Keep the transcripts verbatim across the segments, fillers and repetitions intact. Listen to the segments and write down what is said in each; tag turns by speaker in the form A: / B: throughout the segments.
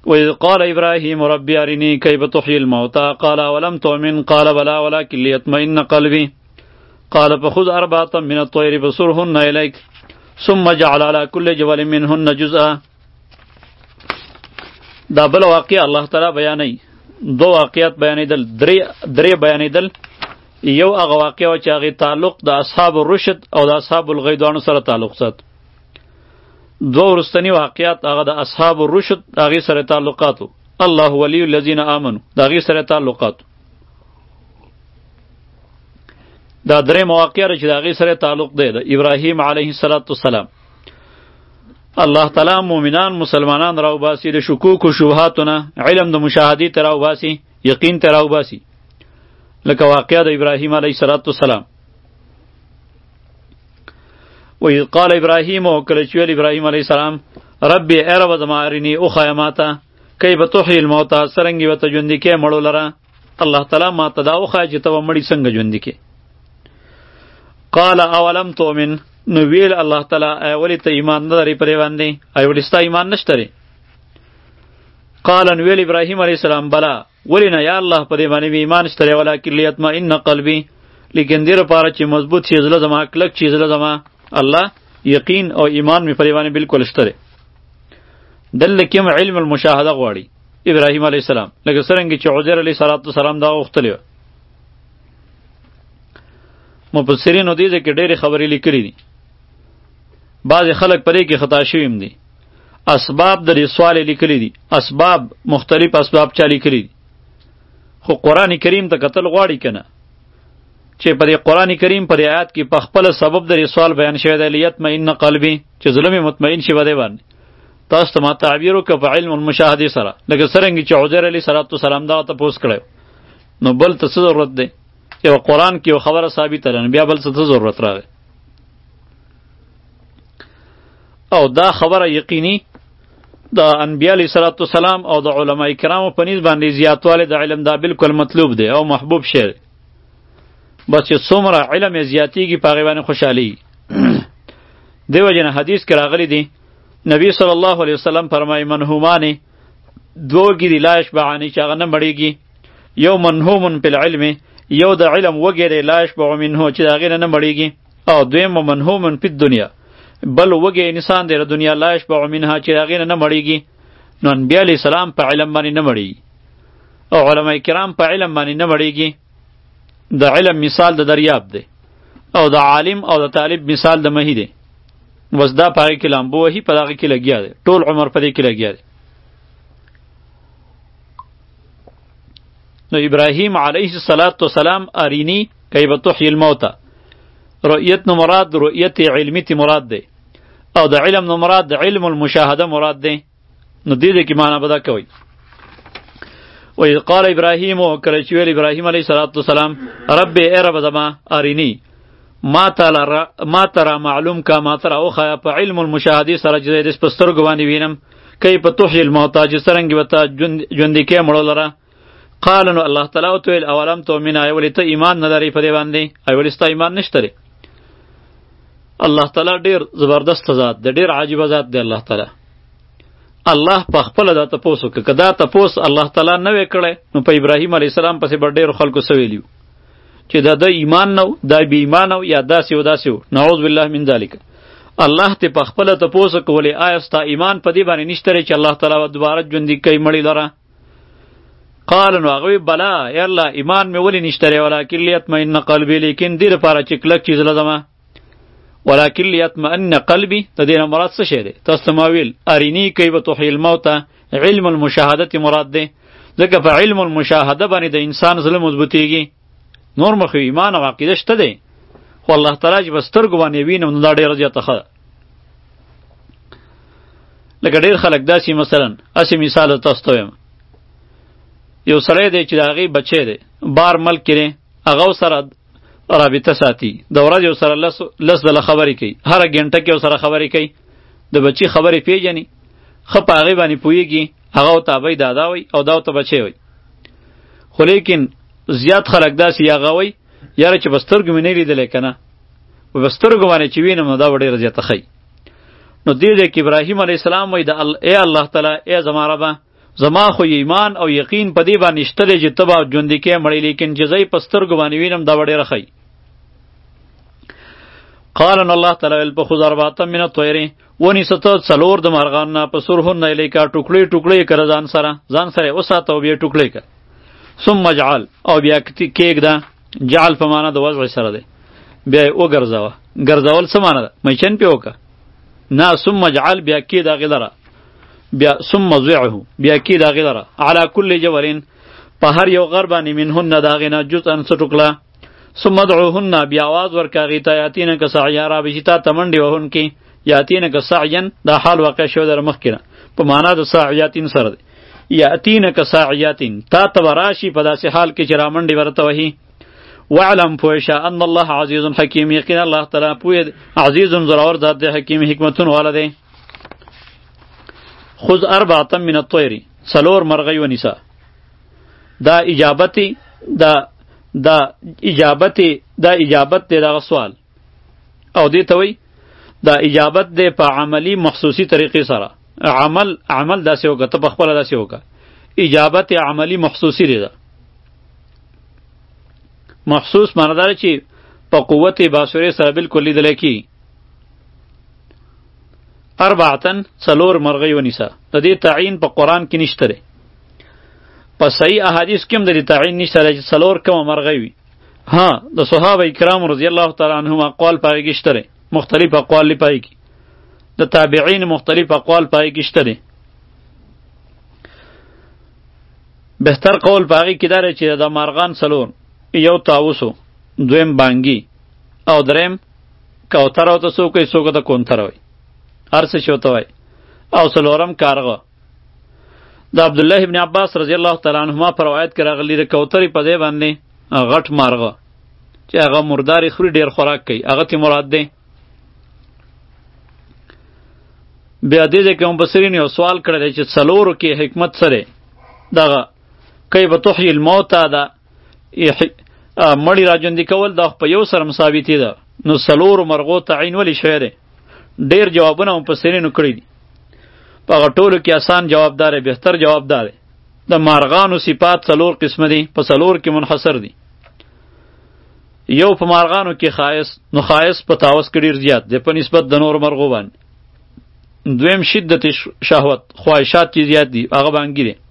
A: وإذ قال إبراهيم ربي أرني كيف تحيي الموتى قال ولم تؤمن قال بلى ولكن ليطمئن قلبي قال فخذ أربعة من الطير فصرهن إليك ثم جعل على كل جبل منهن جزءا. دا بل واقع الله تعالی بیانی دو واقعات بیانیدل درې درې بیانیدل. یو هغه واقع و چې هغې تعلق د اصحاب الرشد او د اصحاب الغیدوانو سره تعلق سات. دو وروستني واقعات هغه د اصحاب الرشد هغې سره تعلقاتو. الله ولی الذین آمنو د هغې سره تعلقاتو. دا درې مواقع چې د هغې سره تعلق دی د ابراهیم علیه السلام. الله تعالی مؤمنان مسلمانان راوباسي د شکوک و شبهاتو نه، علم د مشاهدې ته راوباسي، یقین ته راوباسي، لکه واقعه د ابراهیم علیه السلام. وإذ قال ابراهیم او کله چې ویل ابراهیم علیه السلام ربي ای رب زما ارني وښیه ماته کیف تحیی الموتى څرنګه به ته ژوندي کې مړو لره. الله تعالی ماته دا وښیه چې ته به مړي څنګه ژوندي کې. قال اولم تؤمن نو ویل الله تعالی ای ولې ته ایمان نه لرې پرې باندې، ای ولې ستا ایمان نشته دی. قال نو ویل ابراهیم علیه السلام بلا ولې نه یا الله په دې باندې مې ایمان شته دی ولکن لیطمئن قلبي لیکن دې لپاره چې مضبوط شي زړه زما، کلک شي زړه زما. الله یقین او ایمان مې پرې باندې بالکل شته دی. دلته کې علم المشاهده غواړي ابراهیم علیه السلام، لکه څرنګه چې عزیر علیه السلام دا غوښتلی وه. مفسرینو دې ځای کې ډېرې خبرې لیکلي دي. بعضې خلک پرې کې خطا شوي هم دي. اسباب د دې سوال لیکلي دي، اسباب مختلف اسباب چا لیکلي دي. خو قرآن کریم ته کتل غواړي که نه چې په دې قرآن کریم په دې آیات کې په خپله سبب د دې سوال بیان شوی دی لیطمئن قلبي چې زړه مې مطمئن شي په دې باندې. تاسو ته ما تعبیر وکړه په علم المشاهدې سره، لکه څرنګه چې عزیر علیه السلام دغه تپوس کړی نو بل ته څه ضرورت دی؟ یو قرآن کې یو خبره ثابته ده، بیا بل څه ته ضرورت راغی. او دا خبره یقیني د انبیاء علیه السلام او د علماء کرامو په نیز باندې زیاتوالی د علم دا بالکل مطلوب دی او محبوب شی دی. بس چې څومره علم یې زیاتېږي په هغې باندې خوشحالېږي. دې وجې نه حدیث کې راغلی دی نبی صلی الله علیه وسلم فرمایي منهومانې دوه وږي دي لا یشبعانې چې هغه نه مړېږي. یو منهوم فی العلم، یو د علم وږی دی لا یشبع منه چې د هغې نه نه مړېږي. او دویم منهوم فی الدنیا، بل وږی انسان دی د دنیا لا یشبع منها چې د هغې نه نه مړېږي. نو انبیا علیه السلام په علم باندې نه مړېږي او علما کرام په علم باندې نه مړېږي. د علم مثال د دریاب دی او د عالم او د طالب مثال د مهی دی. بس دا په هغې کې لامبو وهي، په هغې کې لګیا دی، ټول عمر په دې کې لګیا دی. نو ابراهیم علیه السلام ارینی کیف تحیی الموتى، رؤیت نو مراد رؤیت علمی تی مراد دی او د علم نو مراد د علم المشاهده مراد دی. نو دې دې کې معنا به دا کوي. وإذ قال ابراهیم او کله چې ویل ابراهیم علیه السلام ربي ای رب زما ارینی ما تعالی ما ترى معلوم کا ما ترى اوخه په علم المشاهده سره چې د سترګو باندې وینم کیف تحیی الموتى چې څرنګه به ته ژوندي کې مړو لره. قال نو الله تعالی ورته ویل اولم تؤمن ای ولې ته ایمان نه لرې په دې باندې، ای ولې ستا ایمان نشته دی. الله تعالی ډیر زبردست ذات دی، ډیر عجیبه ذات دی الله تعالی. الله په خپله دا تپوس وکړه، که دا تپوس الله تعالی نه وی کړی نو په ابراهیم علیه السلام پسې به ډېرو خلکو څه ویلي چې دا د ایمان نه و، دا بې ایمانه و، یا داسې و داسې و. نعوذ بالله من ذلک. الله ته په خپله تپوس وکړه ولې آیا ستا ایمان په دې باندې نشته دی چې الله تعالی به دوباره ژوندي کوي مړي لره؟ قال نو هغه بلا یا الله ایمان مې ولې نشته دی ولکن لیطمئن قلبي، لیکن دې لپاره چې کلک چیز لزمه. ولکن لیطمئن قلبي د دې نه مراد څه شی دی؟ تاسو ته ما ویل ارینی کیف تحیی الموتى علم المشاهدت مراد دی، ځکه په علم المشاهده باندې د انسان زړه مضبوطیږي. نور مخ ایمان او عقیده شته دی، خو الله تعالی چې په سترګو باندې وینم نو دا ډېره زیاته ښه ده. لکه ډېر خلک داسې مثلا اسې مثال تاسو ته وایم، یو سړی دی چې د هغې بچی دی بار ملک کې دی، هغه سره رابطه ساتي، د ورځې یو سره لس لس ځله خبرې کوي، هره ګنټه کې یو سره خبرې کوي، د بچي خبرې پیژني، ښه په هغې باندې پوهېږي، هغه ورته ابۍ دادا وایي او دا ورته بچی وایي. خو لیکن زیات خلک داسې هغه وایي یاره چې په سترګو مې نه لیدلی که نه، په سترګو باندې چې وینم نو دا به ډېره زیاته ښایي. نو دې ځای کې ابراهیم علیه السلام وایي د ای الله تعالی ای زما ربه زما خو ایمان او یقین په دې باندې شته دی چې ته به ژوندي کې مړی، لیکن چې زه یې په سترګو باندې وینم دا به ډېره ښه. قال نو الله تعالی ویل په خذ اربعة من الطیر ونیسه ته څلور د مارغان نه فصرهن الیکا ټوکړې ټوکړې یې کړه ځان سره ځان سره یې وساته او بیا ټوکړې کړه. ثم اجعل او بیا کېږده، جعل په معنا د وضع سره دی، بیا یې وګرځوه. ګرځول څه معنا ده؟ میچن پې وکړه نه. ثم اجعل بیا کې د هغې لره بیا ثم ضعه بیا کې د هغې لره علی کل جبل په هر یو غر باندې منهن د هغې نه جزءا څه ټوکړه. ثم ادعوهن بیا آواز ورکړه هغې ته یاتینک سعیا رابشي تا ته منډې وهونکې. یاتینک سعیا دا حال واقع شوی در مخکې نه په معنا د ساعیاتین سره دی. یاتینک ساعیاتین تا ته به راشي په داسې حال کې چې را منډې ورته وهي. واعلم پوهشه ان الله عزیز حکیم، یقینا الله تعالی پوهه عزیز زورور ذات دی، حکیم حکمتونه والا دی. خذ اربعة من الطیر څلور مرغۍ ونیسه. دا اجابتی دا دا اجابتی دا اجابت دی دغه سوال او دې ته وایي دا اجابت دی په عملی مخصوصی طریقې سره. عمل عمل داسې وکړه، ته په خپله داسې وکړه. اجابت عملی مخصوصی دی ده. مخصوص معنی داره چې په قوت باصرې سره بالکل لیدلی کېږي. اربعتن څلور مرغۍ ونیسه. د دې تعیین په قرآن کې نشته دی، په صحیح احادیث کې هم د دې تعیین نشته دی چې څلور کومه مرغۍ وي. ها د صحابه کرامو رضی الله تعالی عنهم اقوال په هغې کې شته دی، مختلف اقوال دی په هغې کې، د تابعین مختلف اقوال په هغې کې شته دی. بهتر قول په هغې کې دا دی چې د مارغان څلور، یو طاووسو، دویم بانګي او دریم کوتره ورته څوک وایي، څوک ورته کونتره وایي، هر څه چې ورته وایي، او څلورم کارغه. د عبدالله ابن عباس رضی الله تعالی عنهما په روایت کې راغلي د کوترې په ځای باندې غټ مارغه چې هغه مردارې خوري، ډېر خوراک کوي، هغه تی مراد دی. بیا دې ځای کې مفسرین یو سوال کړی دی چې څلورو کې حکمت څه دی؟ دغه کیف تحیی الموتى ده مړی را ژوندي کول دا په یو سره ثابتې ده، نو څلورو مرغو تعین ولې شوی دی؟ ډېر جوابونه مفسرینو کړي دي، په هغه ټولو کې آسان جواب دا دی، بهتر جواب دا دی د مارغانو صفات څلور قسمه دي، په څلور کې منحصر دي. یو په مارغانو کې خایس، نو خایس په طاووس کې ډېر زیات دی په نسبت د نورو مرغو باندې. دویم شدت شهوت، خواهشات چې زیات دي، هغه بانګي دی.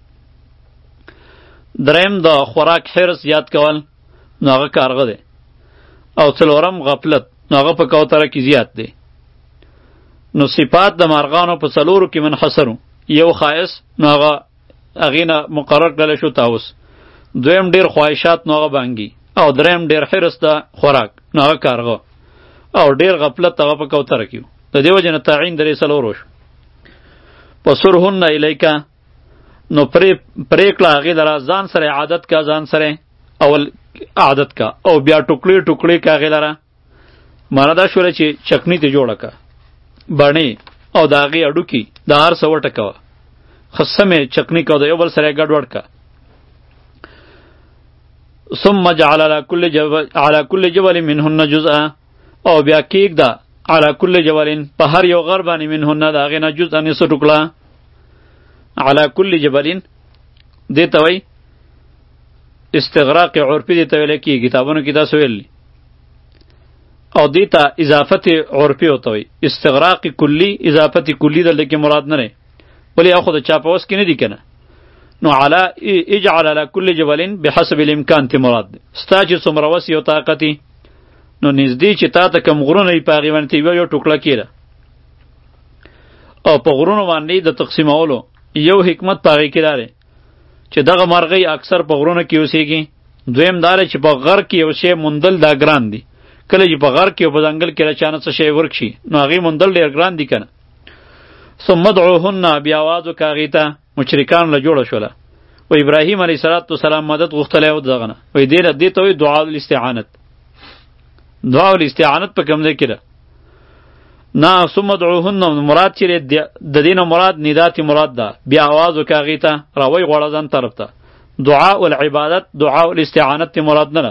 A: دریم د خوراک حرص زیات کول، نو هغه کارغه دی. او څلورم غفلت، نو هغه په کوتره کې زیات دی. نو صفات د مارغانو په څلورو کې منحصرو. یو خایس، نو هغه هغې نه مقرر کړلی شو طاووس. دویم ډېر خواهشات، نو هغه بانګي. او دریم ډېر حرص د خوراک، نو هغه کارغه. او ډېر غفلت، هغه په کوتره کې و. د دې وجې نه تعین درې څلورو شو. فصرهن الیکا، نو پرې پرېکړه هغې لره ځان سره عادت کا، ځان سره اول عادت کا، او بیا ټوکړې ټوکړې کا هغې لره. معنا دا شوله چې چکني ته جوړه کا، بڼې او د هغې هډوکي د هر څه وټکوه، ښه سمې چکني کا، د یو بل سره یې ګډوډ کا. ثم جعل على كل جبل على كل جبل منهن جزءا، او بیا کېږده على كل جبل په هر یو غر باندې منهن د هغې نه جزءا څه ټوکړه. على كل جبل دې ته وایي استغراق عرفي، دې ته ویلی کېږي، کتابونو کې تاسو ویلي. او دې ته اضافت عرفي ورته وایي. استغراق کلي، اضافت کلي دلته کې مراد نه دی، ولې هغه خو د چا په وس کې نه دي که نه. نو علا اجعل على كل جبل بحسب الامکان تی مراد دی. ستا چې څومره وس یو طاقتي، نو نږدې چې تا ته کوم غرونه وي په هغې باندې یو یو ټوکړه کېده. او په غرونو باندې د تقسیمولو یو حکمت په هغې کې دا دی چې دغه مرغۍ اکثر په غرونو کې اوسېږي. دویم دا دی چې په غر کې یو شی موندل دا ګران دی. کله چې په غر کې او په ځنګل کې له چا نه څه شی ورک شي، نو هغې موندل ډېر ګران دي که نه. ثم ادعوهن، بیا آواز وکړه هغې ته، مشرکان له جوړه شوله. و ابراهیم علیه السلام مدد غوښتلی و دغه نه، وایي دې نه دې ته وایي دعا الاستعانت. دعا الاستعانت په کوم ځای کې ده؟ نه ثم ادعوهن مراد چې د دې نه مراد ندات مراد ده. بیا آواز وکړه هغې ته، راوی غواړه ځان طرف ته. دعا العبادت، دعا الاستعانت تی مراد نه ده.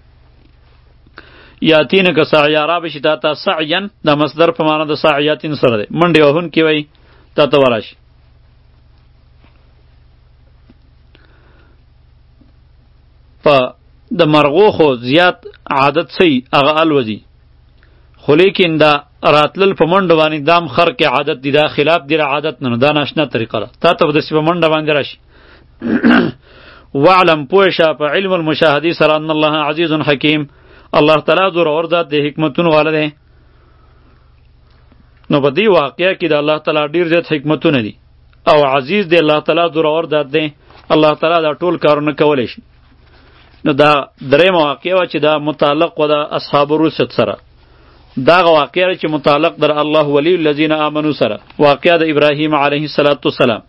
A: یاتینک سعیا، رابشي تا ته سعیا، دا مصدر په معنا د سعیاتین سره دی، منډې وهونکي وایي تا ته وراشي. په د مرغو خو زیات عادت سی هغه الوزي، خو لیکن دا راتلل په منډه باندې دام خر کې عادت دی، دا خلاف دی عادت نه، دا ناشنا طریقه ده. تا ته به داسې په منډه باندې راشي. وعلم پوه شه په علم المشاهدې سره ان الله عزیز حکیم، الله تعالی زورور ذات دی، حکمتونه والا دی. نو په دې واقعه کې د الله تعالی ډیر زیات حکمتونه دي او عزیز دی الله تعالی زورور ذات دی، الله تعالی دا ټول کارونه کولی شي. نو دا درېیمه واقعه وه چې دا متعلق و د اصحاب الرسد سره. داغه واقعه چې متعلق در الله ولی الذین آمنو سره، واقعه د ابراهیم علیه السلام.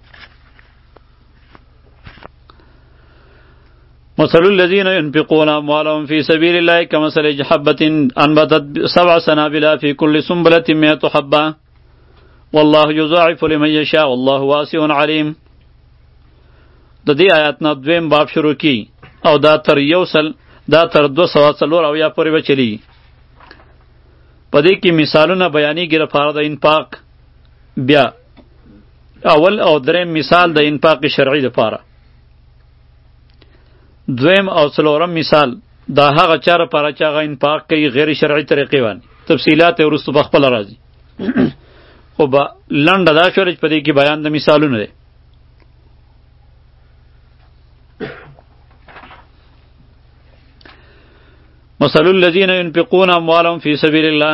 A: مثل الذين ينفقون أموالهم في سبيل الله كمثل حبة أنبتت سبع سنابل في كل سنبلة مئة حبة والله يضاعف لمن يشاء والله واسع عليم. د دې آیات نه دویم باب شروع کی او دا تر یو سل دا تر دو سوه څلور اویا پورې به چلیږي. په دې کې مثالونه بیانېږي لپاره د انفاق. بیا اول او دریم مثال د انفاق شرعي لپاره، دویم او څلورم مثال دا هغه چا لپاره چې هغه انفاق کوي غیر شرعي طریقې باندې. تفصیلات یې وروسته په خپله راځي. خو به لنډه دا شوله چې په دې کې بیان د مثالونه دی. مثل الذین ينفقون اموالهم فی سبیل الله،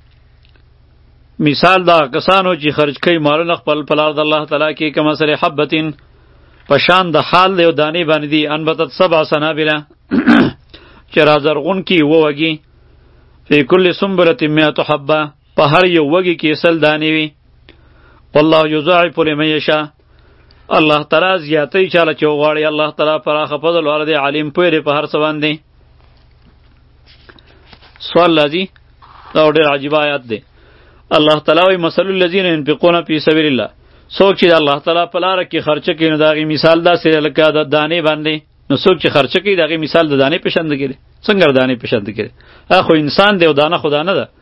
A: مثال دا کسانو چې خرج کوي مالونه خپل په لار د الله تعالی کې کمثل حبتین پشان د حال د یو دانې باندې دي، انبتت سبع سنابله چې رازرغون کی ووږي، فی کل سنبلة مئة حبه په هر یو وږي کې سل دانې وي، والله یضاعف لمن یشاء الله تعالی زیاتی چاله چې وغواړي، الله تعالی پراخه فضل والا دی، علیم پوه دی په هر څه باندې. سوال لازی دا ډېر عجیب آیات دی. الله تعالی وایي مثل الذین ينفقون فی سبیل الله، څوک چې د الله تعالی په لاره کې خرچه کوي نو د هغې مثال داسې دی لکه د دانې باندې. نو څوک چې خرچه کوي د هغې مثال د دانې په شان دی. څنګه د دانې په شان دی؟ هغه خو انسان دی او دانه خو دانه ده.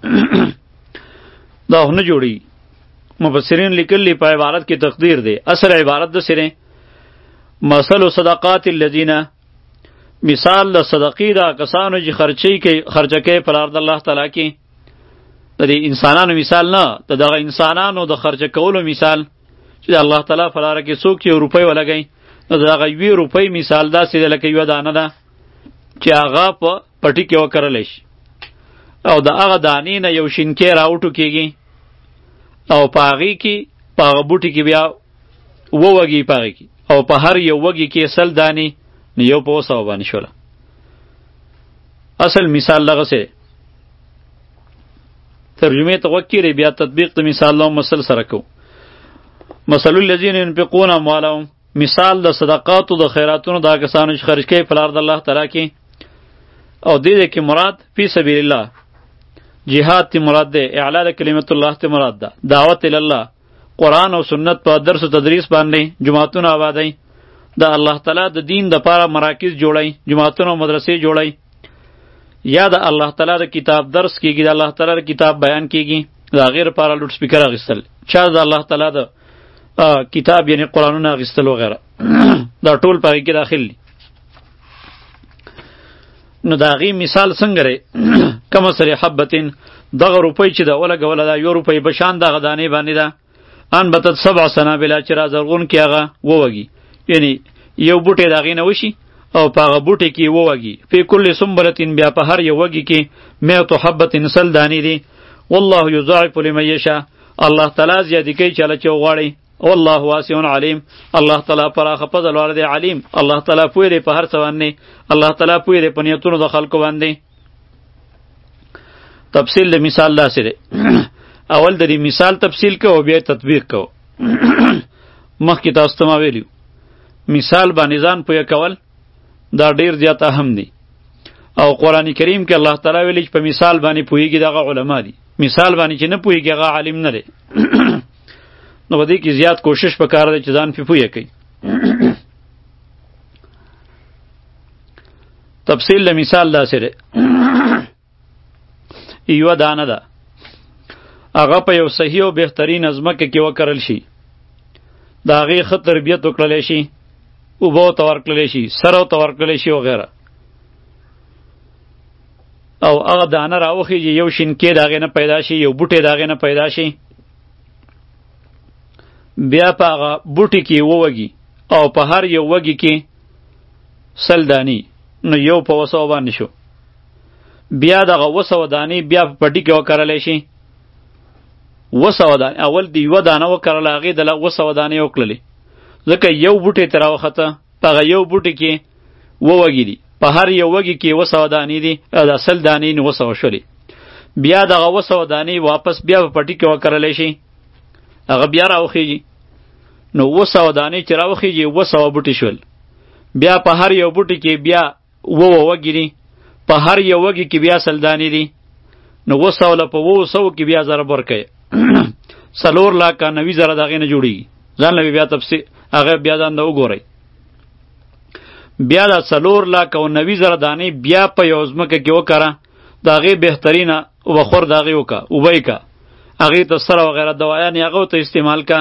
A: دا خو نه جوړېږي. مفسرین لیکلي په عبارت کې تقدیر دی. اصل عبارت داسې دی مثل صدقات الذین، مثال د صدقې دا کسانو چې خرچې کوي خرچه کوي په لار د الله تعالی کې. د دې انسانانو مثال نه، د دغه انسانانو د خرچه کولو مثال چې د الله تعالی په لاره کې څوک یو روپۍ ولګوي نو د هغه یوې روپۍ مثال داسې دی لکه یوه دانه ده چې هغه په پټي کې وکرلی شي او د هغه دانې نه یو شینکۍ راوټوکېږي او په هغې کې په هغه بوټي کې بیا اووه وږي په هغې کې او په هر یو وږي کې سل دانې، نو یو په اووه سوه باندې شوله. اصل مثال دغسې دی. ترجمه ته غوږ کیږئ، بیا تطبیق د مثال لهم مثل سره کوو. مثل الذین ينفقون اموالهم، مثال د صدقاتو د خیراتونو دا کسانو چې خرج کوي په لار د الله تعالی کې. او دې دې کې مراد فی سبیل الله جهاد تی مراد ده، اعلا د کلمت الله تی مراد ده، دعوت الله، قرآن او سنت په درس و تدریس باندې جماعتونه آبادی، د الله تعالی د دین د پاره مراکز جوړی، جماعتونه او مدرسې جوړی، یا د الله تعالی د کتاب درس کیږي، د الله تعالی د کتاب بیان کیږي، دا غیر لپاره لوډ سپیکر اخیستل، چا د الله تعالی د کتاب یعنی قرآنونه اخیستل وغیره دا ټول پاره کې داخل دي. نو دا غي مثال څنګه لري؟ کما سری حبتین، دغه روپۍ چې دا ولګوله دا یو روپۍ په شان دغه دانې باندې ده، ان بتت سبع سنابله چې را زرغون کې هغه ووږي، یعنی یو بوټی د هغې نه وشي او په هغه بوټي کې ووږي، فی کل سنبلتین بیا په هر یو وږي کې مئة حبتین سل دانې دي، والله یضاعف لمن یشاء الله تعالی زیاتې کوي چاله چې وغواړي، والله واسع علیم الله تعالی پراخه فضل والا دی، علیم الله تعالی پوه دی په هر څه باندې، الله تعالی پوه دی په نیتونو د خلکو باندې. تفصیل د مثال داسې دی اول د دې مثال تفصیل کو بیا تطبیق کو. مخکې تاسو ته ما ویلي مثال باندې ځان پوه کول دا ډیر زیات اهم دی، او قرآن کریم کې الله تعالی ویلي چې په مثال باندې پوهیږي دغه علما دي، مثال باندې چې نه پوهیږي هغه عالم نه دی. نو په دې کې زیات کوشش پکار دی چې ځان پې پوهه کوي. تفصیل د مثال داسې دی یوه دانه ده، هغه په یو صحیح او بهترین ځمکه کې وکرل شي، د هغې ښه تربیت وکړلی شي، اوبه ته ورکړلی شي، سره ته ورکړلی شي وغیره. او هغه دانه راوخیږي، یو شینکې د هغې نه پیدا شي، یو بوټی د هغې نه پیدا شي، بیا په هغه بوټي کې ووږي او په هر یو وږي کې سل دانې، نو یو په اوه سوه باندې شو. بیا دغه اوه سوه دانې بیا په پټي کې وکرلی شي. اوه سوه دانې اول د یوه دانه وکرله، هغې د اوه سوه دانې وکړلې، ځکه یو بوټی ترې راوخته، په هغه یو بوټي کې اوه وږي دي، په هر یو وږي کې اوه سوه دانې دي، دا سل دانې نو اوه سوه شولې. بیا دغه اوه سوه دانې واپس بیا په پټي کې وکرلی شي، هغه بیا راوخیږي، نو اوه سوه دانې چې راوخیږي اوه سوه بوټي شول. بیا په هر یو بوټي کې بیا اوه وږي دي، په هر یو وږي کې بیا سل دانې دي، نو اوه سوه له په اوه سوو کې بیا ضرب ورکوي، څلور لاکه نوي زره د هغې نه جوړېږي. ځان له بیا تفصیل هغه بیا ځان له وګورئ. بیا دا څلور لاکه او نوي زره دانې بیا په یو ځمکه کې وکره، د هغې بهترینه وبخور د هغې وکه، اوبه یې که، هغې ته سره وغیره دوایانې هغه ته استعمال که.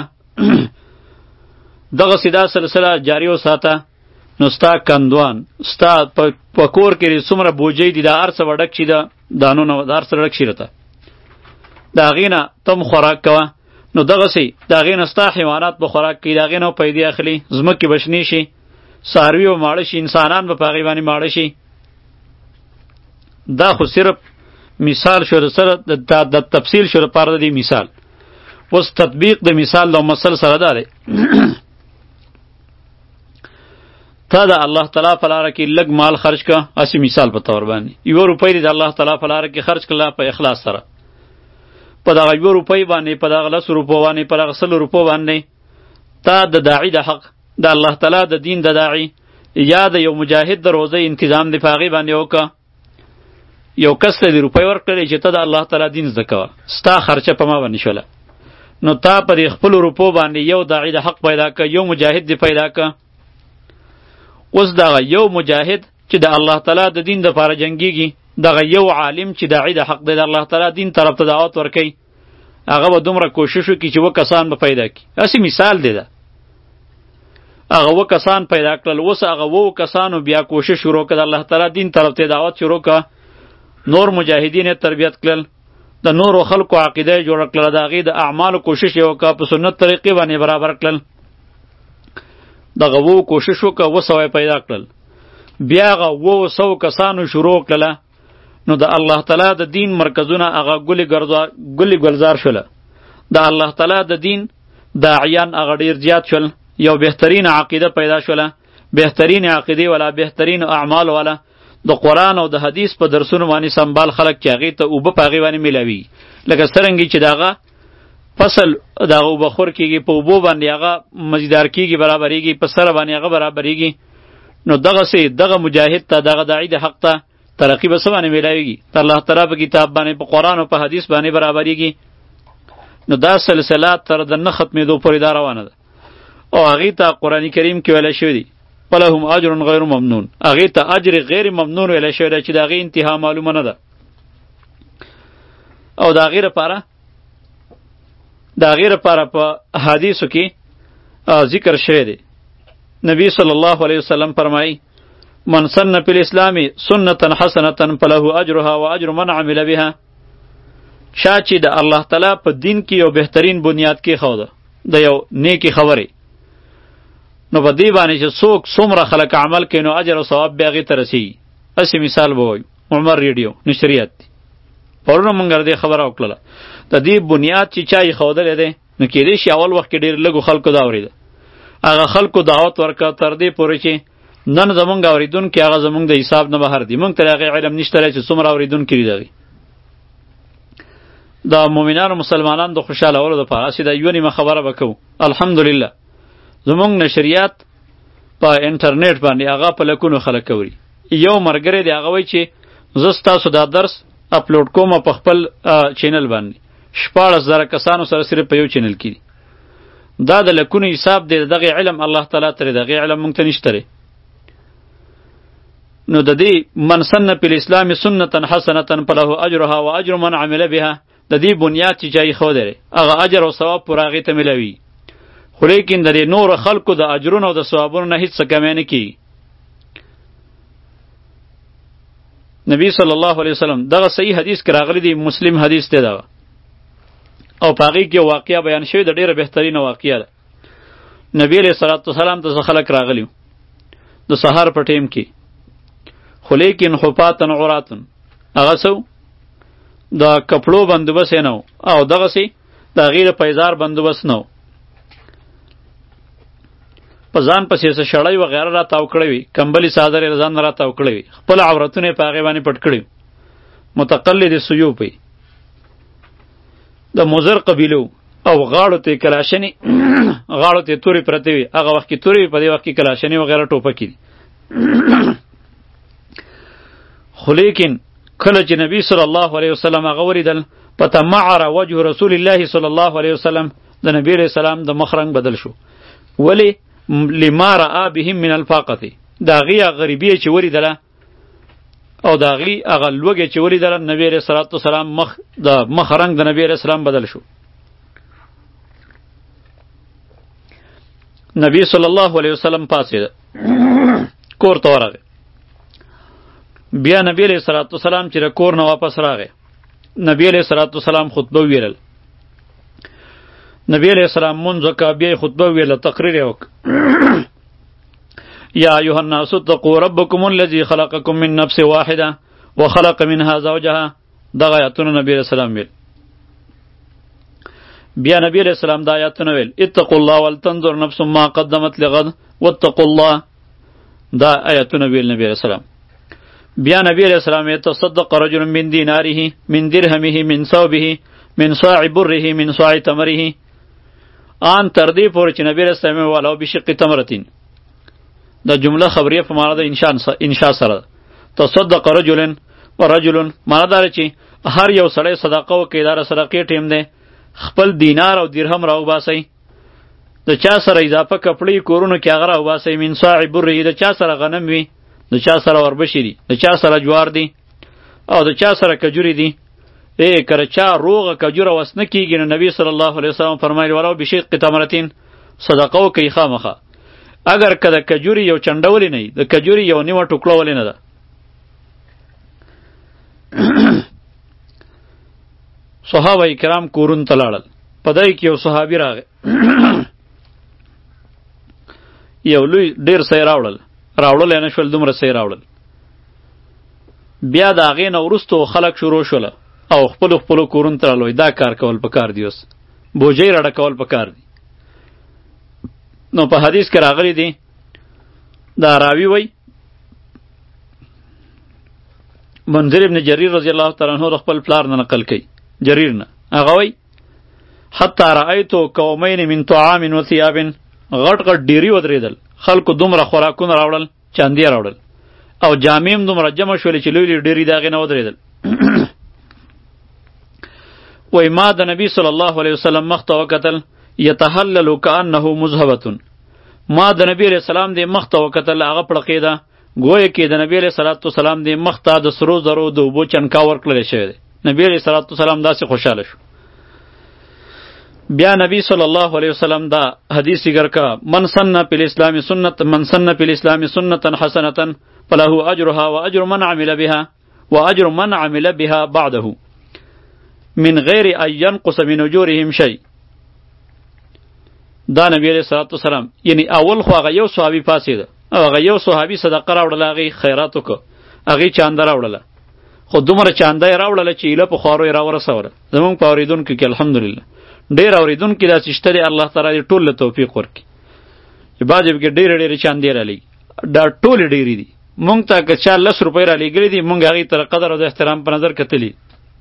A: دغسې دا سلسله جاري وساته، نو ستا کندوان ستا په کور کې څومره بوجۍ دي، دا هر څه به ډک شي د دانو نه، دا هر څه ډک شي راته، د هغې نه تم خوراک کوه. نو دغسې د هغې نه ستا حیوانات به خوراک کوي، د هغې نه پیدې اخلي، ځمکې به شنې شي، څاروي به ماړه شي، انسانان به په هغې باندې ماړه شي. دا خو صرف مثال شو، د سره د تفصیل شو لپاره د دې مثال. اوس تطبیق د مثال د مثل سره دا دی تا د الله تعالی په لاره کې لږ مال خرج که، هسې مثال په طور باندې یوه روپۍ دې د الله تعالی په لاره کې خرج کړله په اخلاص سره، په دغه یوه روپۍ باندې، په دغه لسو روپو باندې، په دغه سلو روپو باندې تا د داعي د حق، د الله تعالی د دین د داعي یا د یو مجاهد د روزۍ انتظام دې په هغې باندې وکړه. یو کس ته دې روپۍ ورکړلې چې ته د الله تعالی دین زده کوه، ستا خرچه په ما باندې شوله، نو تا په دې خپلو روپو باندې یو داعي د حق پیدا که، یو مجاهد دې پیدا که. اوس دغه یو مجاهد چې د الله تعالی د دین دپاره جنګیږي، دغه یو عالم چې داعي د حق دی، د الله تعالی دین طرف ته دعوت ورکوي، هغه به دومره کوشش وکړي چې اووه کسان به پیدا کړي. هسې مثال دی ده، هغه اووه کسان پیدا کړل. اوس هغه اووه کسانو بیا کوشش شروع کړه، د الله تعالی دین طرف ته دعوت شروع کړه، نور مجاهدین یې تربیت کړل، د نورو خلکو عقیده یې جوړه کړله، د هغې د اعمالو کوشش یې وکړه، په سنت طریقې باندې برابر کړل. دغه اووه کوشش وکړه، اووه سوه یې پیدا کړل. بیا هغه اووه سوو کسانو شروع کړله، نو د الله تعالی د دین مرکزونه هغه ګلې ګلزار شوله، د الله تعالی د دین داعیان هغه ډېر زیات شول، یو بهترین عقیده پیدا شوله، بهترین عقیدې والا، بهترین اعمال والا، د قرآن او د حدیث په درسونو باندې سنبال خلک چې هغې ته اوبه په هغې باندې میلاویږي، لکه څرنګې چې د هغه فصل د هغه اوبه خور کېږي، په اوبو باندې هغه مزیدار کېږي، برابرېږي، په سره باندې هغه برابرېږي. نو دغسې دغه مجاهد ته، دغه داعي د حق ته ترقي به څه باندې میلاویږي؟ د الله تعالی په کتاب باندې، په قرآن او په حدیث باندې برابرېږي. نو دا سلسله تر د نه ختمېدو پورې دا روانه ده، او هغې ته قرآن کریم کې ویلی شوي دي فلهم اجر غیر ممنون، هغې ته اجر غیر ممنون ویلی شوی دی چې د هغې انتها معلومه نه ده. او د هغې لپاره د هغې لپاره په حدیثو کې ذکر شوی دی. نبی صلی الله علیه وسلم فرمایي من سن فی الاسلام سنة حسنة فله اجرها و اجر من عمل بها. چا چې د الله تعالی په دین کې یو بهترین بنیاد کې خوده، د یو نیکی خبرې، نو په دې باندې چې څوک څومره خلک عمل کوي، نو اجر او ثواب بیا هغې ته رسېږي. هسې مثال به وایو، عمر ریډیو نشریات دی، پرونه مونږ دې خبره وکړله، د دې بنیاد چې چا یې ښودلی دی، نو کېدای شي اول وخت کې ډېر لږو خلکو دا اورېده، هغه خلکو دعوت ورکړه تر دې پورې چې نن زمونږ اورېدونکي هغه زمونږ د حساب نه بهر دي، مونږ ته د هغې علم نشته دی چې څومره اورېدونکي دي د هغې. د مؤمنانو مسلمانانو د خوشحالولو دپاره هسې دا یوه نیمه خبره به کوو. الحمدلله زمونږ نشریات په انټرنیټ باندې هغه په لکونو خلک اوري. یو ملګری دی هغه وایي چې زه ستاسو دا درس اپلوډ کوم په خپل چینل باندې، شپاړس زره کسانو سره صرف په یو چینل کې دي. دا د لکونو حساب دی، دغه علم الله تعالی ته دی، دغه علم مونږ ته نشته دی. نو د دې من سن فی الاسلام سنة حسنة فله اجرها و اجر من عمل بها، د دې بنیاد چې چا یې ښودی دی، هغه اجر او ثواب پوره هغې ته میلاوي. خو لیکن د نور خلکو د اجرونو او د ثوابونو نه هیڅ څه کمی نه کیږي. نبی صلی الله علیه وسلم دغه صحیح حدیث کې راغلی دی، مسلم حدیث دی دغه، او په هغې کې واقعه بیان شوې ده، ډېره بهترینه واقعه ده. نبی علیه صلات وسلام ته څه خلک راغلي د سهار په ټیم کې، خو لیکن حفاتن عراتن، هغه څه د کپړو بندوبست یې نه و او دغسې د هغې د پیزار بندوبست نه و. په ځان پسې څه شړی وغیره را تاو کړی وي، کمبلي څادر یې له ځان نه را تاو کړی وي، خپل عورتونه یې په هغې باندې پټ کړي، متقلد سیوف وي، د مضر قبیله او غاړو ته یې کلاشنې غاړو ته یې تورې پرتې وي، هغه وخت کې تورې وي، په دې وخت کې کلاشنې وغیره ټوپکې دي. خو لیکن کله چې نبی صلی الله علیه وسلم هغه ولیدل، فتمعر وجه رسول الله صلی الله علیه وسلم، د نبی علیه السلام د مخ رنګ بدل شو. ولی لما رأى بهم من الفاقة، د هغې هغه غریبي چې ولیدله او د هغې هغه لوږې چې ولیدله، نبی علیه الصلاة والسلام مخ د مخ رنګ د نبی علیه السلام بدل شو. نبی صلی الله علیه وسلم پاڅېده، کور ته ورغی. بیا نبی علیه الصلاة والسلام چې د کور نه واپس راغی، نبی علیه الصلاة والسلام خطبه ویلل. نبی علیہ السلام منځ وکړه، بیا یې خطبه ویله، تقریر یې وکړ. یا ایها الناس اتقوا ربکم الذي خلقکم من نفس واحده وخلق منها زوجها، دغه آیاتونه نبی علیہ السلام ویل. بیا نبی علیہ السلام دا آیاتونه ویل، اتقوا الله ولتنظر نفس ما قدمت لغد واتقوا الله، دا آیاتونه ویل نبی علیہ السلام. بیا نبی علیہ السلام تصدق رجل من دیناره من درهمه من ثوبه من صاع بره من صاع تمره، آن تر دې پورې چې نبی علیہ السلام ولو بشق تمرتین، دا جمله خبریه په معنا د انشاء سره. تصدق رجل و رجل معنا داره چې هر یو سړی صدقه وکړي، دا صدقې ټیم دی، خپل دینار او درهم راوباسئ، د چا سره اضافه کپړې کورونو کې هغه راوباسئ، من صاع بره، د چا سره غنم وي، د چا سره وربشې دي، د چا سره جوار دي، او د چا سره کجوري دي. ای کله چا روغه کجوره وس نه کیږي، نو نبی صلی الله علیه وسلم فرمایلی ولو بشق تمرتین، صدقه وکړئ خامخه، اگر که د کجوري یو چنډه ولې نه وي، د کجوري یو نیمه ټوکړه ولې نه ده. صحابه کرام کورونو ته لاړل، په دای کې یو صحابي راغی، یو لوی ډېر څه یې راوړل، راوړلی نه شول، دومره څه یې راوړل. بیا د هغې نه وروستو خلک شروع شوله او خپلو خپلو کورونو ته رالوی. دا کار کول پکار دی، اوس بوجۍ راډکول پکار دی. نو په حدیث کې راغلی دی، دا راوی وی منذر ابن جریر رضی الله تعالی عنہ د خپل پلار نه نقل کوي، جریر نه، هغه وی حتی رأیتو قومین من طعام و ثیاب، غټ غټ ډیری ودرېدل، خلکو دومره خوراکونه راوړل، چاندی راوړل، او جامې هم دومره جمع شولې چې لوی لوی ډیری د هغې نه ودرېدل. وی ما د نبی صلی الله علیه وسلم مخ ته وکتل، یتحلل کانه مذهبه، ما د نبی علیه السلام د مخ ته وکتل، هغه پړقېده، گویا کې د نبی علیه صلوات والسلام د مخ ته د سرو زرو د اوبو چنکا ورکړلی شوی دی. نبی علیه صلوات والسلام داسې خوشحاله شو. بیا نبی صلی الله علیه وسلم دا حدیث ذکر کا، من سن فی الاسلام سنت من سن فی الاسلام سنتا حسنة فله اجرها واجر من عمل بها واجر من عمل بها بعده من غیر ان ینقص من اجورهم شیء. دا نبی علیه الصلاة والسلام، یعنی اول خو هغه یو صحابي پاسېده، او هغه یو صحابي صدقه راوړله، هغې خیرات وکړه، هغې چانده راوړله، خو دومره چانده یې راوړله چې ایله په خوارو یې راورسوله. زمونږ په اورېدونکو کې الحمدلله ډېر اورېدونکي داسې شته دی، الله تعالی دې ټول له توفیق ورکړي، چې بعضې پکې ډېرې ډېرې چاندې رالیږي، دا ټولې ډېرې دي. مونږ ته که چا لس روپۍ رالیږلي دي، مونږ هغې ته قدر او د احترام په نظر کتلي.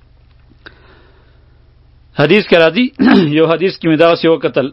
A: حدیث کې راځي، یو حدیث کې مې داسې وکتل،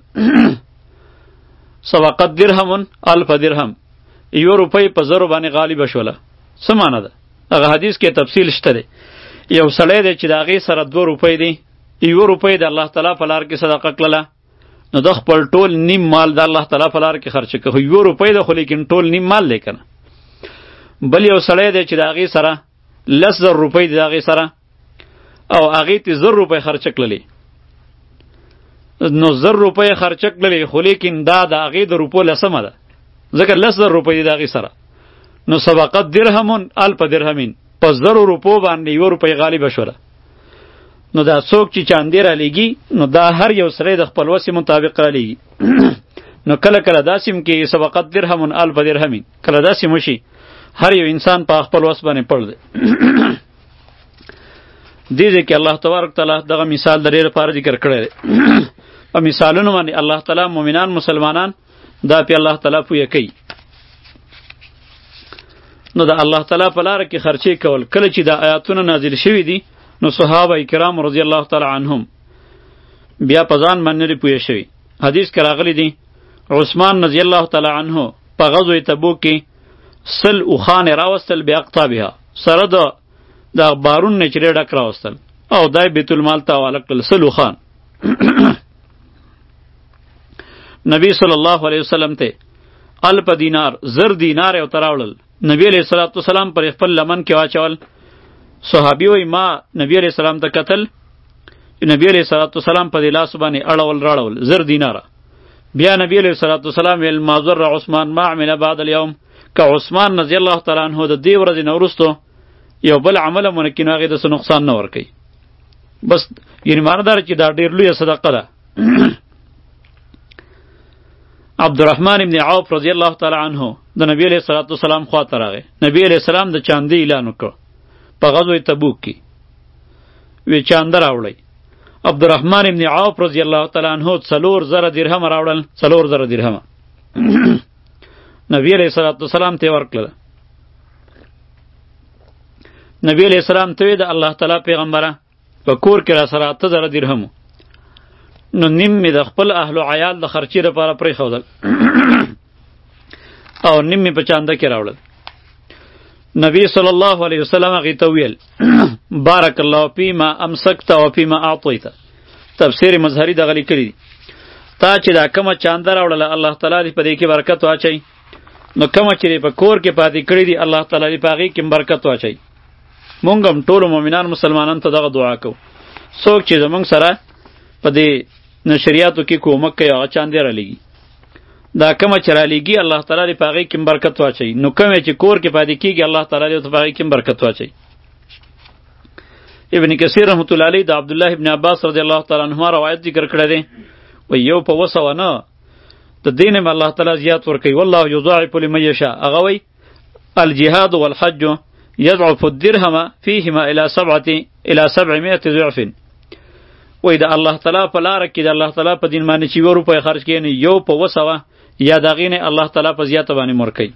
A: سبقت درهم الف درهم، یو روپۍ په زرو باندې غالبه شوله. څه معنی ده؟ هغه حدیث کې تفصیل شته دی. یو سړی دی چې د هغې سره دوه روپۍ دی، یو روپۍ د الله تعالی په لار کې صدقه کړله، نو د خپل ټول نیم مال د الله تعالی په لار کې خرچ کړه. یو روپۍ ده، خو لیکن ټول نیم مال دی که نه. بل یو سړی دی چې د هغې سره لس زر روپۍ دی د هغې سره، او هغې ته زر روپۍ خرچه کړلې، نو زر روپۍ خرچه کړلې خو لیکن دا د هغې د روپو لسمه ده ځکه لس زر روپۍ دي د هغې سره نو سبقت درهمون الف درهمین په زرو روپو باندې یوه روپۍ غالبه شوله نو دا څوک چې چاندې رالیږي نو دا هر یو سړی د خپل وسې مطابق رالیږي نو کله کله داسې هم کې سبقت درهمون الف درهمین کله داسې وشي هر یو انسان په خپل وس باندې پړ دی دې ځای کې الله تبارک تعالی دغه مثال د ډېر لپاره ذکر کړی دی په مثالونو باندې الله تعالی مؤمنان مسلمانان دا پې الله تعالی پویه کوي نو د الله تعالی په لاره کې خرچې کول کله چې دا آیاتونه نازل شوي دي نو صحابه کرام رضی الله تعالی عنهم بیا په ځان باندې نه دي پوه شوي حدیث کې راغلی دی عثمان رضی الله تعالی عنه په غزوه تبوک کې سل اوښانې راوستل باقطابها سره د د بارون نه چې ډک راوستل او دای بیت المال ته حواله کړل سل اوښان نبی صلی الله علیه وسلم ته الف دینار زر دینار یې ورته راوړل نبی علیه الصلاة والسلام پر خپل لمن کې واچول صحابي وایي ما نبی علیه السلام ته کتل نبی علیه الصلاة والسلام په دې لاس باندې اړول راړول زر دیناره بیا نبی علیه الصلاة والسلام ویل ما ضر عثمان ما عمل بعد اليوم که عثمان رضی الله تعالی عنه د دې ورځې نه وروستو یو بل عمله مونه کړي نو هغې د څه نقصان نه ورکوي بس یعنې معنی دا چې دا ډېر لویه صدقه ده عبدالرحمن ابن عوف رضی الله تعالی عنه د نبی علیه الصلاة والسلام خواته راغی نبی علیه السلام د چاندې اعلان وکړ په غزوه تبوک کې وی چانده راوړئ عبدالرحمن ابن عوف رضی الله تعالی عنه څلور زره درهم راوړل څلور زره درهمه نبی علیه الصلاة والسلام ته ورکړله نبی علیه السلام ته د الله تعالی پیغمبره په کور کې را سره اته زره درهمو نو نیم مې د خپل اهل و عیال د خرچې لپاره پرېښودل او نیم مې په چانده کې راوړل نبی صلی الله علیه وسلم هغې ته وویل بارک الله فیما امسکته و فیما اعطیته تفسیر مظهري دغه لیکلي دي تا چې دا کومه چانده راوړله الله تعالی دې په دې کې برکت واچوي نو کومه چې دې په کور کې پاتې کړي دي الله تعالی دې په هغې کې برکت واچوي مونږ هم ټولو مؤمنان مسلمانانو ته دغه دعا کوو څوک چې زمونږ سره په دې نشریاتو کې کومک کوي هغه چاندې رالیږي دا کومه چې رالیږي الله تعالی دې په هغې کې برکت واچوي نو کومې چې کور کې پاتې کېږي الله تعالی دې په هغې کې برکت واچوي ابن کثیر رحمت الله علیه د عبدالله ابن عباس رضی الله تعالی عنهما روایت ذکر کړی دی وایي یو په وسه و نه د دې نه الله تعالی زیات ورکوي والله یضاعف لمن یشاء هغه وایي الجهاد والحج یضعف الدرهم فیهما الی سبعة الی سبعمائة ضعف وای د الله تعالی په لاره کې د الله تعالی په دین باندې چې یو روپۍ خرج کړي نو یو په وسه وه یا د هغې نه الله تعالی په زیاته باندې ورکوي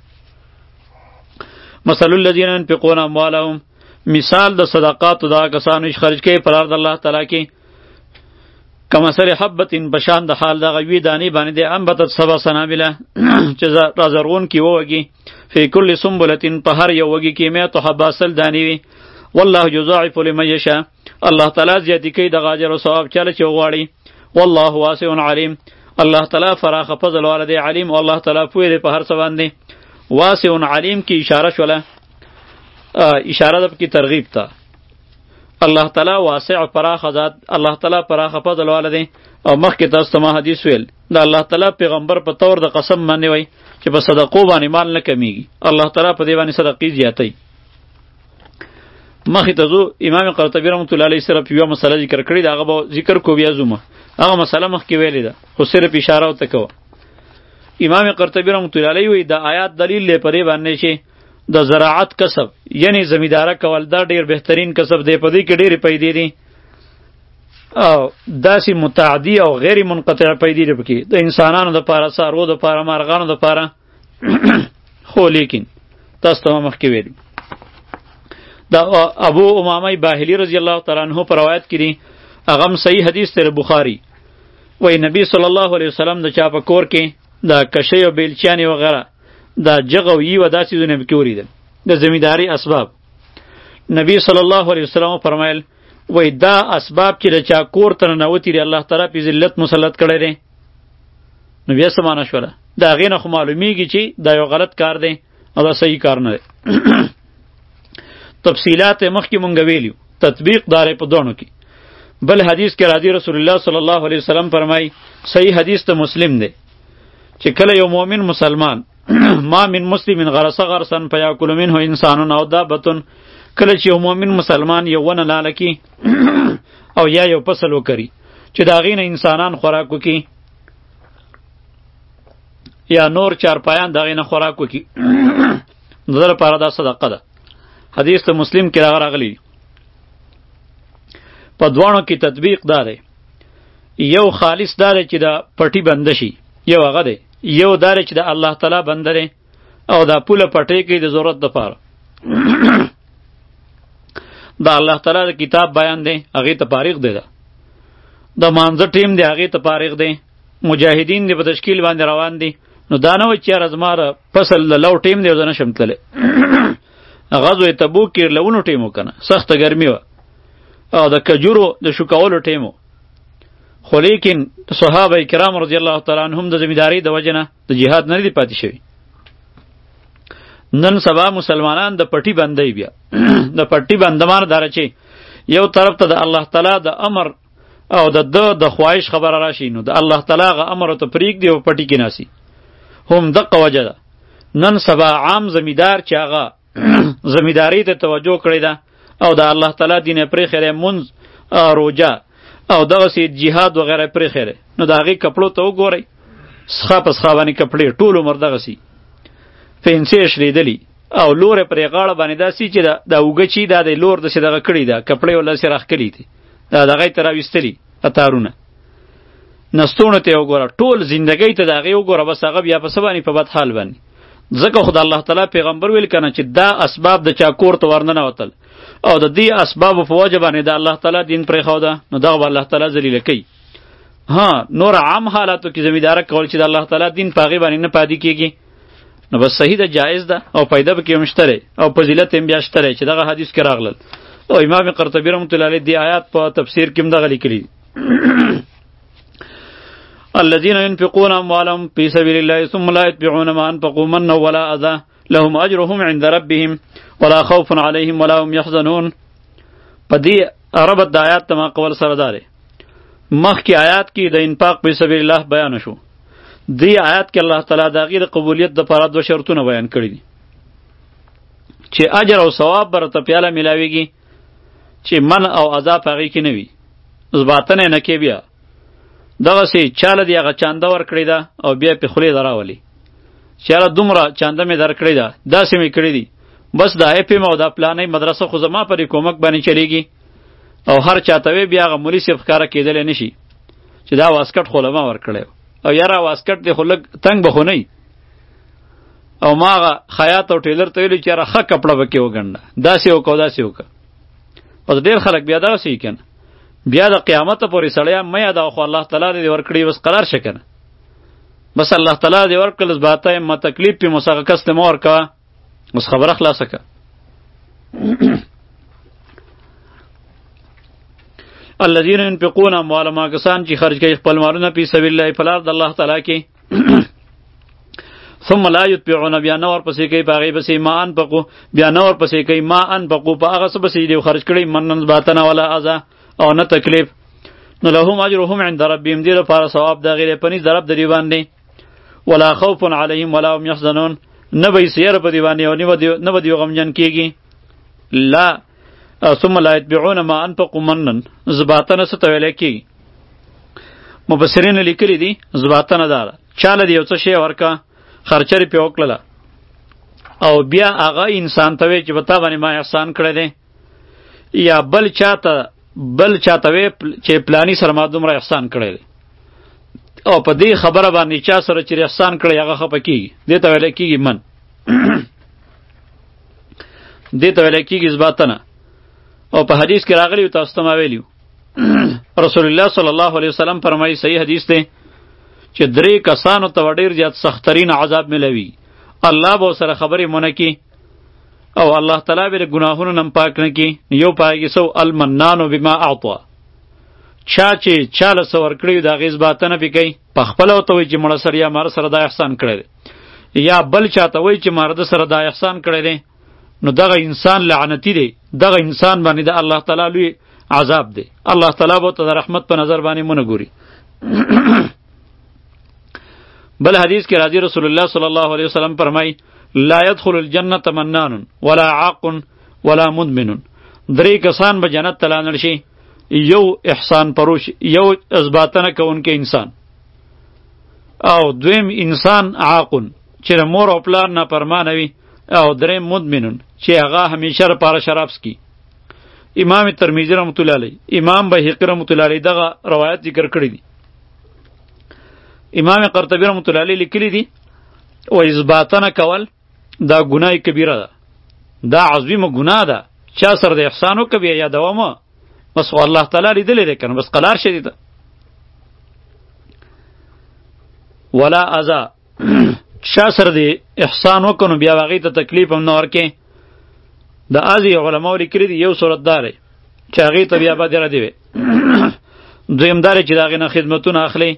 A: مثل الذین ينفقون اموالهم مثال د صدقاتو دغه کسانو چې خرج کوي په لار د الله تعالی کې کمثل حبة بشان د حال دغه یوې دانې باندې دی انبتت سبع سنابله چې رازرغون کې ووږي فی کل سنبلة په هر یو وږي کې مئة حبه سل دانې وي والله یضاعف لمن یشاء الله تعالی زیاتی کوي د اجر او ثواب چاله چې وغواړي والله واسع علیم الله تعالی فراخ فضل والا دی علیم او الله تعالی پوهه دی په هر څه باندې واسع علیم کی اشاره شوله اشاره ده کی ترغیب ته الله تعالی واسع فراخ ذات الله تعالی فراخ فضل والا دی او مخکې تاسو ته ما حدیث ویل د الله تعالی پیغمبر په تور د قسم باندې وای چې په صدقو باندې مال نه کمیږي الله تعالی په دې باندې صدقې زیاتوي مخې ته ځو امام قرطبي رحمت الله علیه صرف یوه مسله ذکر کړې ده هغه به ذکر کو بیا ځو هغه مسله مخکې ویلې ده خو صرف اشاره ورته کوه امام قرطبي رحمت الله علیه وایي د آیات دلیل دی په دې باندې چې د زراعت کسب یعنی زمینداره کول دا ډېر بهترین کسب دی په دې کې ډېرې پیدې دي او داسې متعدي او غیر منقطع پیدې دي پکې د انسانانو دپاره څاروو دپاره مارغانو دپاره خو لیکن تاسو ته مخکې ویلي دا ابو امامه باهلی رضی الله تعالی عنہ پر روایت کړي هغه صحیح حدیث تر بخاری وای نبی صلی الله علیه وسلم د چا په کور کې دا کشی او بیلچانی وغیرہ دا جغو یی و داسې زونه کې وریدل د زمینداری اسباب نبی صلی الله علیه وسلم فرمایل وای دا اسباب چې د چا کور ته ننوتي دی الله تعالی په ذلت مسلط کړی دی نو بیا څه معنی شوله د هغې نه خو معلومیږي چې دا یو غلط کار دی او دا صحیح کار نه دی تفصیلات مخکې مونږ ویلیو تطبیق دارې په دوړو کې بل حدیث کې راځي رسول الله صلی الله علیه وسلم فرمای صحیح حدیث ته مسلم دی چې کله یو مؤمن مسلمان ما من مسلم غرس غرسا فیاکل منه انسان او دابه کله چې یو مؤمن مسلمان یو ونه لاله کی او یا یو فصل وکړي چې دا غینه انسانان خوراک وکي یا نور چارپایان دا غینه خوراک وکي نظر لپاره دا صدقه ده. حدیث ته مسلم کې راغلی. په دوانو کې تطبیق دا دی یو خالص دا دی چې دا پټی بنده شي یو هغه دی یو دا دی چې د الله تعالی بنده دی او دا پوله پټی کوي د ضرورت دپاره دا الله تعالی د کتاب بیان دی هغې ته فارغ دی ده د مانځه ټیم دی هغې ته فارغ دی مجاهدین دی په تشکیل باندې روان دي نو دا نه وایي چې یاره زما د فصل د لو ټیم دی او زه نشم تللی غزوې تبوک کې لونو ټیم و که نه سخته ګرمي وه او د کجورو د شکولو ټیم و خو لیکن صحابه کرام رضی الله تعالی عنهم د زمینداری د وجه نه د جهاد نه دي پاتې شوي نن سبا مسلمانان د پټي بندی بیا د پټي بندمان داره چې یو طرف ته د الله تعالی د امر او د د د خواهش خبره راشي نو د الله تعالی غ امر ته پریږدي او پټي کې ناسي هم دغه وجه ده نن سبا عام زمیندار چې هغه زمینداری ته توجه کړې ده او د الله تعالی دین پرې خیره منځ روجا او دغه سي جهاد وغیرہ پرې خیره نو د هغې کپړو ته وګورئ سخا په سخا باندې کپړې ټول عمر دغه سي فینسې شریدلی او لورې پرې غاړه باندې داسې چې دا اوږه چې دا د لور داسې دغه کړي ده کپړې ول داسې راښکلي دي دا دغه یې ته راویستلي اتارونه نستونو ته یې وګوره ټول زندګۍ ته د هغې وګوره بس هغه بیا په څه باندې په بد حال باندې ځکه خو د الله تعالی پیغمبر ویل که نه چې دا اسباب د چا کور ته ورننوتل او د دې اسبابو په وجه باندې د الله تعالی دین پرېښوده نو دغه به الله تعالی ذلیله کوي ها نور عام حالاتو کې زمینداره کول چې د الله تعالی دین په هغې باندې نه پاتې کېږي نو بس صحیح ده جایز ده او پیدا به کې هم شته او فضیلت هم بیا شته چې دغه حدیث کې راغلل او امام قرطبي رحمت الله علیه دې آیات په تفسیر کې هم دغه لیکلي الذين ينفقون اموالهم في سبيل الله ثم لا يتبعون ما انفقوا منا ولا اذى لهم اجرهم عند ربهم ولا خوف عليهم ولا هم يحزنون پدې عربت د آیات تما قول سره داره مخکې آیات کې د انفاق په سبیل الله بیان شو دی آیات کې الله تعالی د غیر قبولیت د لپاره دوه شرطونه بیان کړی دي چې اجر او ثواب برته پیاله ملاويږي چې من او عذاب هغه کې نه وي زباتنه نه کې بیا دغه سي چاله دی هغه چانده ور کړی دا او بیا په خلی دراولي چاله دومره چانده می در کړی دا داسې می کړی دی بس دا اپ مو دا پلانې مدرسه خو زما پرې کومک باندې چلیږي او هر چاته وی بیا غ مولوی صاحب کار کېدل نشي چې دا واسکټ خو لما ور کړی او یاره واسکټ دی خو لګ تنگ بخو نه او ما خیاط او ټیلر ته ویل چې را خ کپړه وکي وګنده داسې وکاو داسې وکا او ډیر خلک بیا دا سې کنه بیا د قیامت پورې سړیا مې دا خو الله تعالی دې ورکړي بس قرار شکنه بس الله تعالی دې ورکړل زباته ما تکلیف په مساقه کست مور کا بس خبره خلاصه کا الذين ينفقون اموالهم کسان چې خرج کوي خپل مالونه په سبیل الله په لار د الله تعالی کې ثم لا يتبعون بیا نور پسې کوي باغې پسې ما انفقوا بیا نور پسې کوي ما انفقوا په هغه څه پسې دی خرج کړي منن باتنه ولا اذى او نه تکلیف نو لهم اجرهم عند ربهم دې لپاره ثواب د غیرې پنځ درب د دی باندې ولا خوف عليهم ولا هم يحزنون نه به سیر په دی باندې او نه به دی غمجن کیږي لا ثم لا يتبعون ما انفقوا منن زباتنه څه ته ویل کیږي مفسرین لیکلي دي زباتنه دار چاله دی یو څه شی ورکا خرچری په وکړه او بیا هغه انسان ته وی چې بتا باندې ما احسان کړی دی یا بل چاته بل چاته وی چې پلانی سره ما دومره احسان کړی دی او په دې خبره باندې چا سره چې احسان کړی هغه خپه کیږي دې ته ویل کیږي من دې ته ویل کیږي زباتنه او په حدیث کې راغلی تاسو ته ما ویلیو رسول الله صلی الله علیه وسلم فرمایي صحیح حدیث دی چې درې کسانو ته ډېر زیات سخترین عذاب ملوي الله به سره خبرې مونږ کی او الله تعالی به ګناهونو نم پاک نه کی یو پاګی سو المنان بما اعطى چا چې چاله سو ور کړی دا غیز باتنه پی کوي په خپل او ته وي چې مړه سره یا مار سره دا احسان کړی یا بل چاته وي چې مرد سره دا احسان کړی دی نو دغه انسان لعنتی دی دغه انسان باندې د الله تعالی لوی عذاب دی. الله تعالی به ته د رحمت په نظر باندې مونږ ګوري. بل حدیث کې راځي رسول الله صلی الله علیه وسلم فرمای لا يدخل الجنه منان ولا عاق ولا مدمن. درې کسان به جنت ته لاړ شي، یو احسان پروش، یو اثباتنه کوونکی انسان، او دویم انسان عاقون چې مور او پلار نه پرمانه وي، او دریم مدمنون چې هغه همیشه لپاره شراب څکي. امام ترمذی رحمت الله علیه، امام بهقی رحمت الله علیه دغه روایت ذکر کړی دي. امام قرطبی رحمت الله علیه لیکلی دي و اثباتنه کول دا ګناه کبیره ده، دا عظیمه ګناه ده. چا سره د احسان وکوي یا دوامه بس الله تعالی لیدلی دی کنه، بس قلار شدی ده. ولا اذا چا سره د احسان وکنو بیا هغې ته تکلیف هم نه ورکې. د ازي علماو لیکلي دي یو صورت دا دی چې هغې ته بیا بدې ردې وي، دویم دا دی چې د هغې نه خدمتونه اخلي.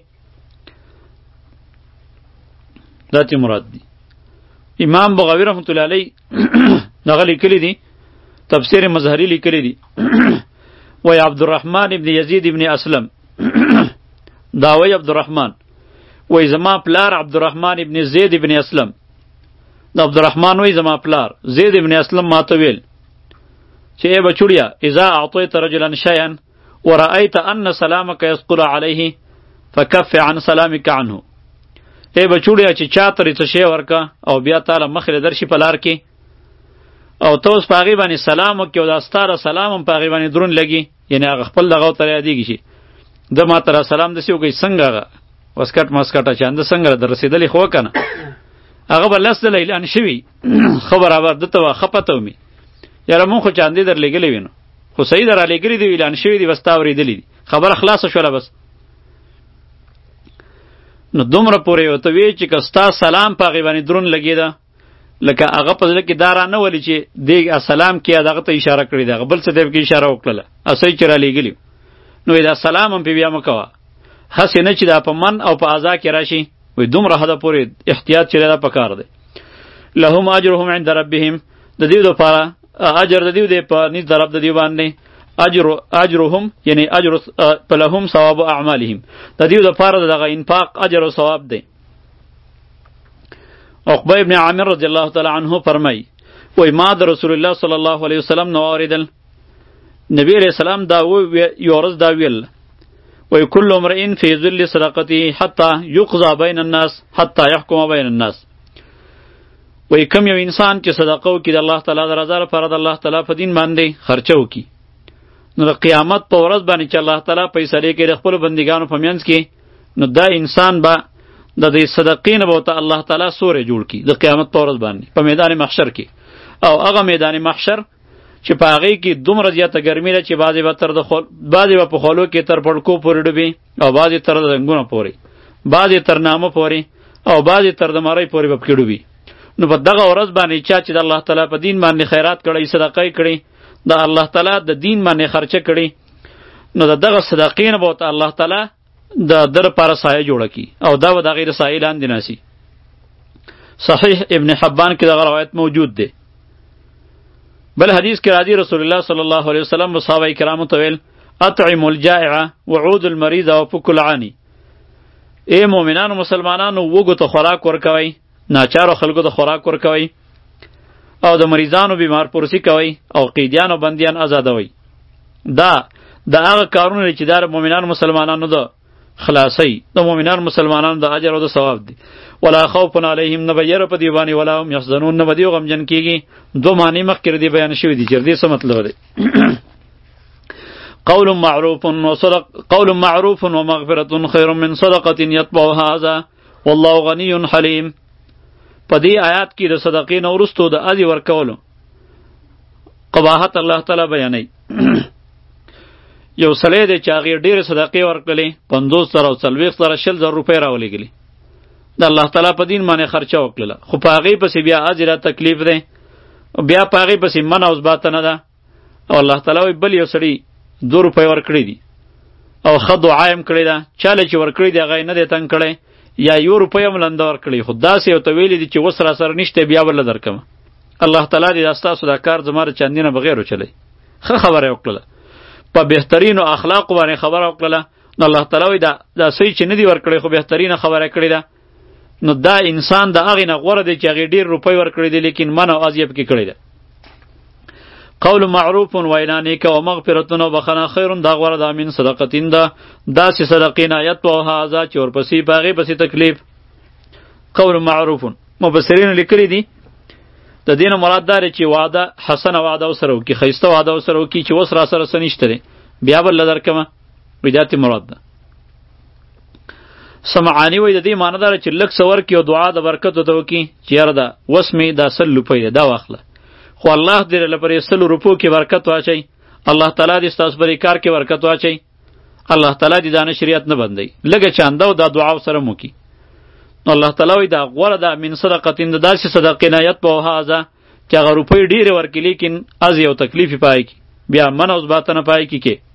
A: دا تی مراد دی. امام بغوی رحمت الله علیه دغه لیکلی دی، تفسیر مظهری لیکلی دی وی عبدالرحمن ابن یزید ابن اسلم دا وی عبدالرحمن وی زما پلار عبدالرحمن ابن زید ابن اسلم، دا عبدالرحمن وی زما پلار زید ابن اسلم ماته ویل چې ای بچوړیا اذا اعطیت رجلا شیئا ورأیت ان سلامک یثقل علیه فکف عن سلامک عنه. ای بچوړیا چې چا ترې څه شی ورکه او بیا تاله مخې درشي په لار کې او ته اوس په هغې باندې سلام وکړې او دا ستا سلام هم په هغې باندې دروند لګي، یعنې هغه خپل دغه ورته یادېږي چې ده ما ته را سلام داسې وکړي څنګه هغه وسکټ ماسکټه چانده څنګه در رسېدلې خو که نه هغه به لس دله اعلان شوي ښه برابر ده ته به ښه پته ومي یاره مونږ خو چاندې در لېږلی وي نو خو صحیح در رالېږلي دي اعلان شوي دي بس تا اورېدلي دي خبره خلاصه شوله بس. نو دومره پورې ورته وی چې که ستا سلام په هغې باندې دروند لګېده لکه هغه په زړه کې دا را نه ولي چې دې سلام کې دغه ته اشاره کړې ده، هغه بل څه ته پکې اشاره وکړله اصلي چې رالېږلي نو دا سلام هم پې بیا مه کوه، هسې نه چې دا په من او په اعضا کې راشي. وایي دومره حده پورې احتیاط چې دا پکار دی. لهم اجرهم عند ربهم، د دې دپاره اجر د دې دی په نزد رب د دې باندې، اجر اجرهم یعنی اجر لهم ثواب اعمالهم، د دې دپاره دغه انفاق اجر او ثواب دی. عقبه ابن عامر رضی الله تعالی عنه فرمای وای ما د رسول الله صلی الله علیه وسلم نو اوریدل نبی علیہ السلام دا یو ورځ دا ویل وای کل امرئ فی ظل صدقته حتی یقضى بین الناس حتی یحکم بین الناس. وای کم یو انسان چې صدقه وکړي د الله تعالی د رضا لپاره د الله تعالی په دین باندې خرچه وکړي نو د قیامت په ورځ باندې چې الله تعالی فیصله کوي د خپلو بندګانو په منځ کې نو دا انسان به د دې صدقې نه به ورته الله تعالی سوری جوړ کړي د قیامت په ورځ باندې په میدان محشر کې. او هغه میدان محشر چې په هغې کې دومره زیاته ګرمي ده چې بعضې به تر د خول بعضې به په خولو کې تر پړکو پورې ډوبي او بعضې تر د زنګونه پورې، بعضې تر نامه پورې او بعضې تر د مرۍ پورې به پکې ډوبي. نو په دغه ورځ باندې چا چې د الله تعالی په دین باندې خیرات کړی، صدقه یې کړې، د الله تعالی د دین باندې خرچه کړې، نو د دغه صدقې نه به ورته الله تعالی د ده لپاره سایه جوړه کړي او دا به د هغې د سایې لاندې ناسي. صحیح ابن حبان کې دغه روایت موجود دی. بل حدیث کې راځي رسول الله صلی الله علیه وسلم صحابه کرامو ته ویل اطعموا الجائع وعودوا المریض وفکوا العانی. ای مؤمنانو مسلمانانو وږو ته خوراک ورکوئ، ناچارو خلکو ته خوراک ورکوئ او د مریضانو بیمار پرسی کوئ او قیدیان او بندیان آزادوئ. دا د هغه کارونه چې دا مؤمنانو مسلمانانو ده خلاصی د مؤمنانو مسلمانانو د اجر او د ثواب دی. ولا خوف علیهم نه به یره په دې باندې ولا هم یحزنون نه به دوی غمجن کېږي. دو معنی مخکې دې بیان شوي دي چې دې څه مطلب دی. قول معروف وصدق قول معروف ومغفرة خیر من صدقة یتبعها اذى والله غنی حلیم. په دې آیات کې د صدقې نه وروستو د اذی ورکولو قباحت الله تعالی بیانوي. یو سړی دی چې هغې ډېرې صدقې ورکړلې، پنځوس زره او څلوېښت زره شل زره روپۍ راولېږلې، د الله تعالی په دین باندې خرچه وکړله، خو په هغې پسې بیا اجر تکلیف دی، بیا په هغې پسې من او ثباته نه ده. او الله تعالی وایي بل یو سړي دو روپۍ ورکړې دي او ښه دعا یې هم کړې ده، چاله چې ورکړې دي هغه یې نه دی تنګ کړی یا یو روپۍ هم لنده ورکړې، خو داسې ورته ویلي دي چې اوس راسره نشته بیا به له درکړمه. الله تعالی دې دا ستاسو دا کار زما د چندې نه بغیر وچلی. ښه خبره یې وکړله. په بهترینو اخلاقو باندې خبره وکړله، نو الله تعالی وایي دا دا صحیح چې نه دي ورکړی خو بهترینه خبره کړې ده. نو دا انسان د هغې نه غوره دی چې هغې ډېر روپۍ ورکړی دی لیکن من او اذیه پکې کړې ده. قول معروف وینا نیکه و مغفرتون و بخنه خیرون دا غوره ده من صدقتین ده داسې صدقې نه یتبع هذا چې ورپسې په هغې پسې تکلیف. قول معروف مفسرینو لیکلي دي د دې نه مراد دا دی چې وعده حسنه وعده ورسره وکړي، ښایسته وعده ورسره وکړي چې اوس را سره څه نشته دی بیا بل له درکمه وایي دا ترې مراد ده. سمعاني وایي د دې معنی دا ده چې لږ څه ورکړي او دعا د برکت ورته وکړي چې یاره دا اوس مې دا سل روپۍ دی دا واخله، خو الله دې لپاره سلو روپو کې برکت واچوي، الله تعالی دې ستاسو په کار کې برکت واچوي، الله تعالی دې دا نه شریعت نه بندوي، لږه چانده او دا دعا ورسره مو وکړي. نو الله تعالی وایي دا غوره ده من صدقتین د داسې صدقې نه یتبع هذا چې هغه روپۍ ډېرې ورکړي لیکن از یو تکلیف یې پای کې بیا من او ثباته نه پای کې کې.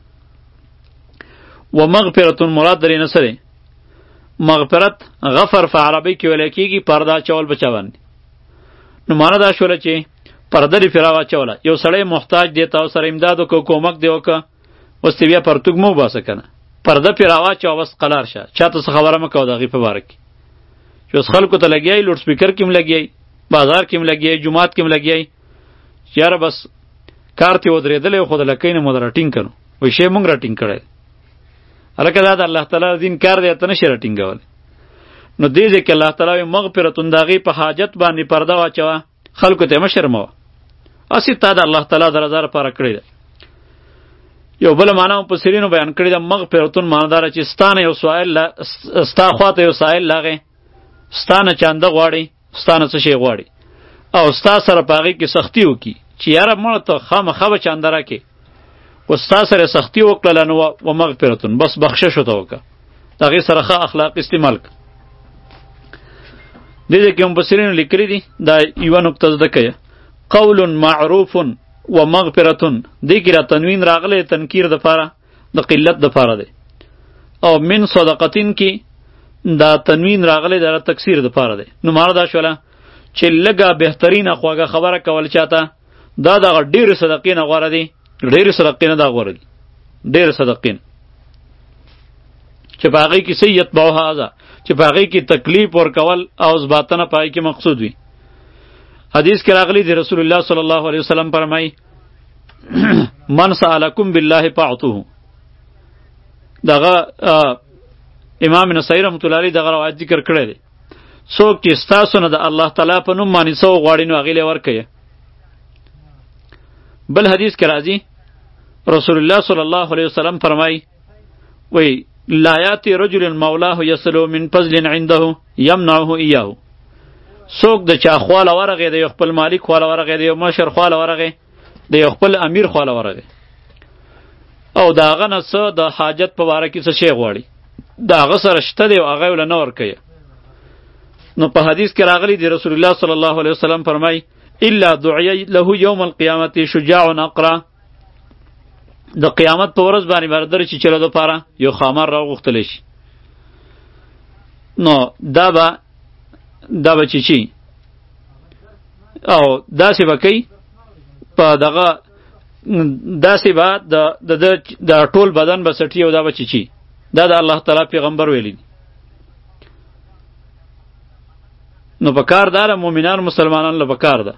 A: و مغفرتون مراد درې نه څه دی؟ مغفرت غفر په عربی کې ویلی کېږي پرده اچول په چا باندې. نو معنی دا شوله چې پرده دې پرې راواچوله، یو سړی محتاج دی ته ورسره امداد وکړه کومک دې وکړه اوس دې بیا پرتوګ مه وباسه که نه، پرده پرې راواچوه بس قلار شه، چاته څه خبره مه کوه د هغې په باره کې چې اوس خلکو ته لګیایي لوډ سپیکر کې هم لګیایي بازار کې هم لګیایي جومات کې هم لګیایي چې یاره بس کار ترې ودرېدلی خو د لکۍ نه مو د راټینګ کړو وایي شی مونږ راټینګ کړی هلکه دا د الله تعالی دین کار دی ته نشي راټینګولی. نو دې ځای کې الله تعالی وایي مغفرتون د هغې په حاجت باندې پرده واچوه، خلکو ته یې مه شرموه، هسې تا د الله تعالی د رضا لپاره کړې ده. یو بله معنا مفسرینو بیان کړې ده مغفرتون معنا داره چې ستا نه یو سوایل ستا خواته یو سایل لاغې ستا نه چانده غواړي ستا نه څه شی غواړي او ستا سره په هغې کې سختي وکړي چې یاره مړه ته خامخا به چانده راکړې و ستا سره سختي وکړله نو و مغفرتون بس بخشش ورته وکړه د هغې سره ښه اخلاق استعمال کړه. دې ځای کې مفسرینو لیکلي دي دا یوه نکته زده کړه قول معروف و مغفرتون دې کې را تنوین راغلی تنکیر دپاره د قلت دپاره دی او من صدقتین کې دا تنوین راغلی دا تکثیر دپاره دی. نو معنی دا شوله چې لږه بهترینه خواږه خبره کول چاته دا دغه ډېرې صدقې نه غوره دی، ډېرې صدقې نه دا غوره دي، ډېرې صدقې نه چې په هغې کې څه یتبع هذا چې په هغې کې تکلیف ورکول او ثباتنه په هغې کې مقصود وي. حدیث کې راغلی دی رسول الله صلی الله علیه وسلم فرمایي من سألکم بالله فاعطوه. دغه امام نسائی رحمت الله علیه دغه روایت ذکر کړی دی څوک چې ستاسو نه د الله تعالی په نوم باندې څه وغواړي نو هغې له یې ورکوي. بل حدیث کې راځي رسول الله صلی الله علیه وسلم فرمایي وی لا یاتی رجل مولاه یسلو من فضل عنده یمنعه ایاه. څوک د چا خواله ورغی د یو خپل مالک خواله ورغی د یو مشر خواله ورغی د یو خپل امیر خواله ورغی او د هغه نه څه د حاجت په باره کې څه شی غواړي د هغه سره شته دی او هغه یې له نه ورکوي. نو په حدیث کې راغلی دی رسول الله صلی الله علیه وسلم فرمایي الا دعی له یوم القیامت شجاع اقرا. د قیامت په ورځ باندې بردر چې چلو دپاره یو خامر راوغوښتلی شي نو دا به دا به چې چی او داسې به کوي په دغه داسې به د د د ټول بدن به سټي او دا به چې چی دا د الله تعالی پیغمبر ویلی دی. نو په کار داره مؤمنان مسلمانان له په کار ده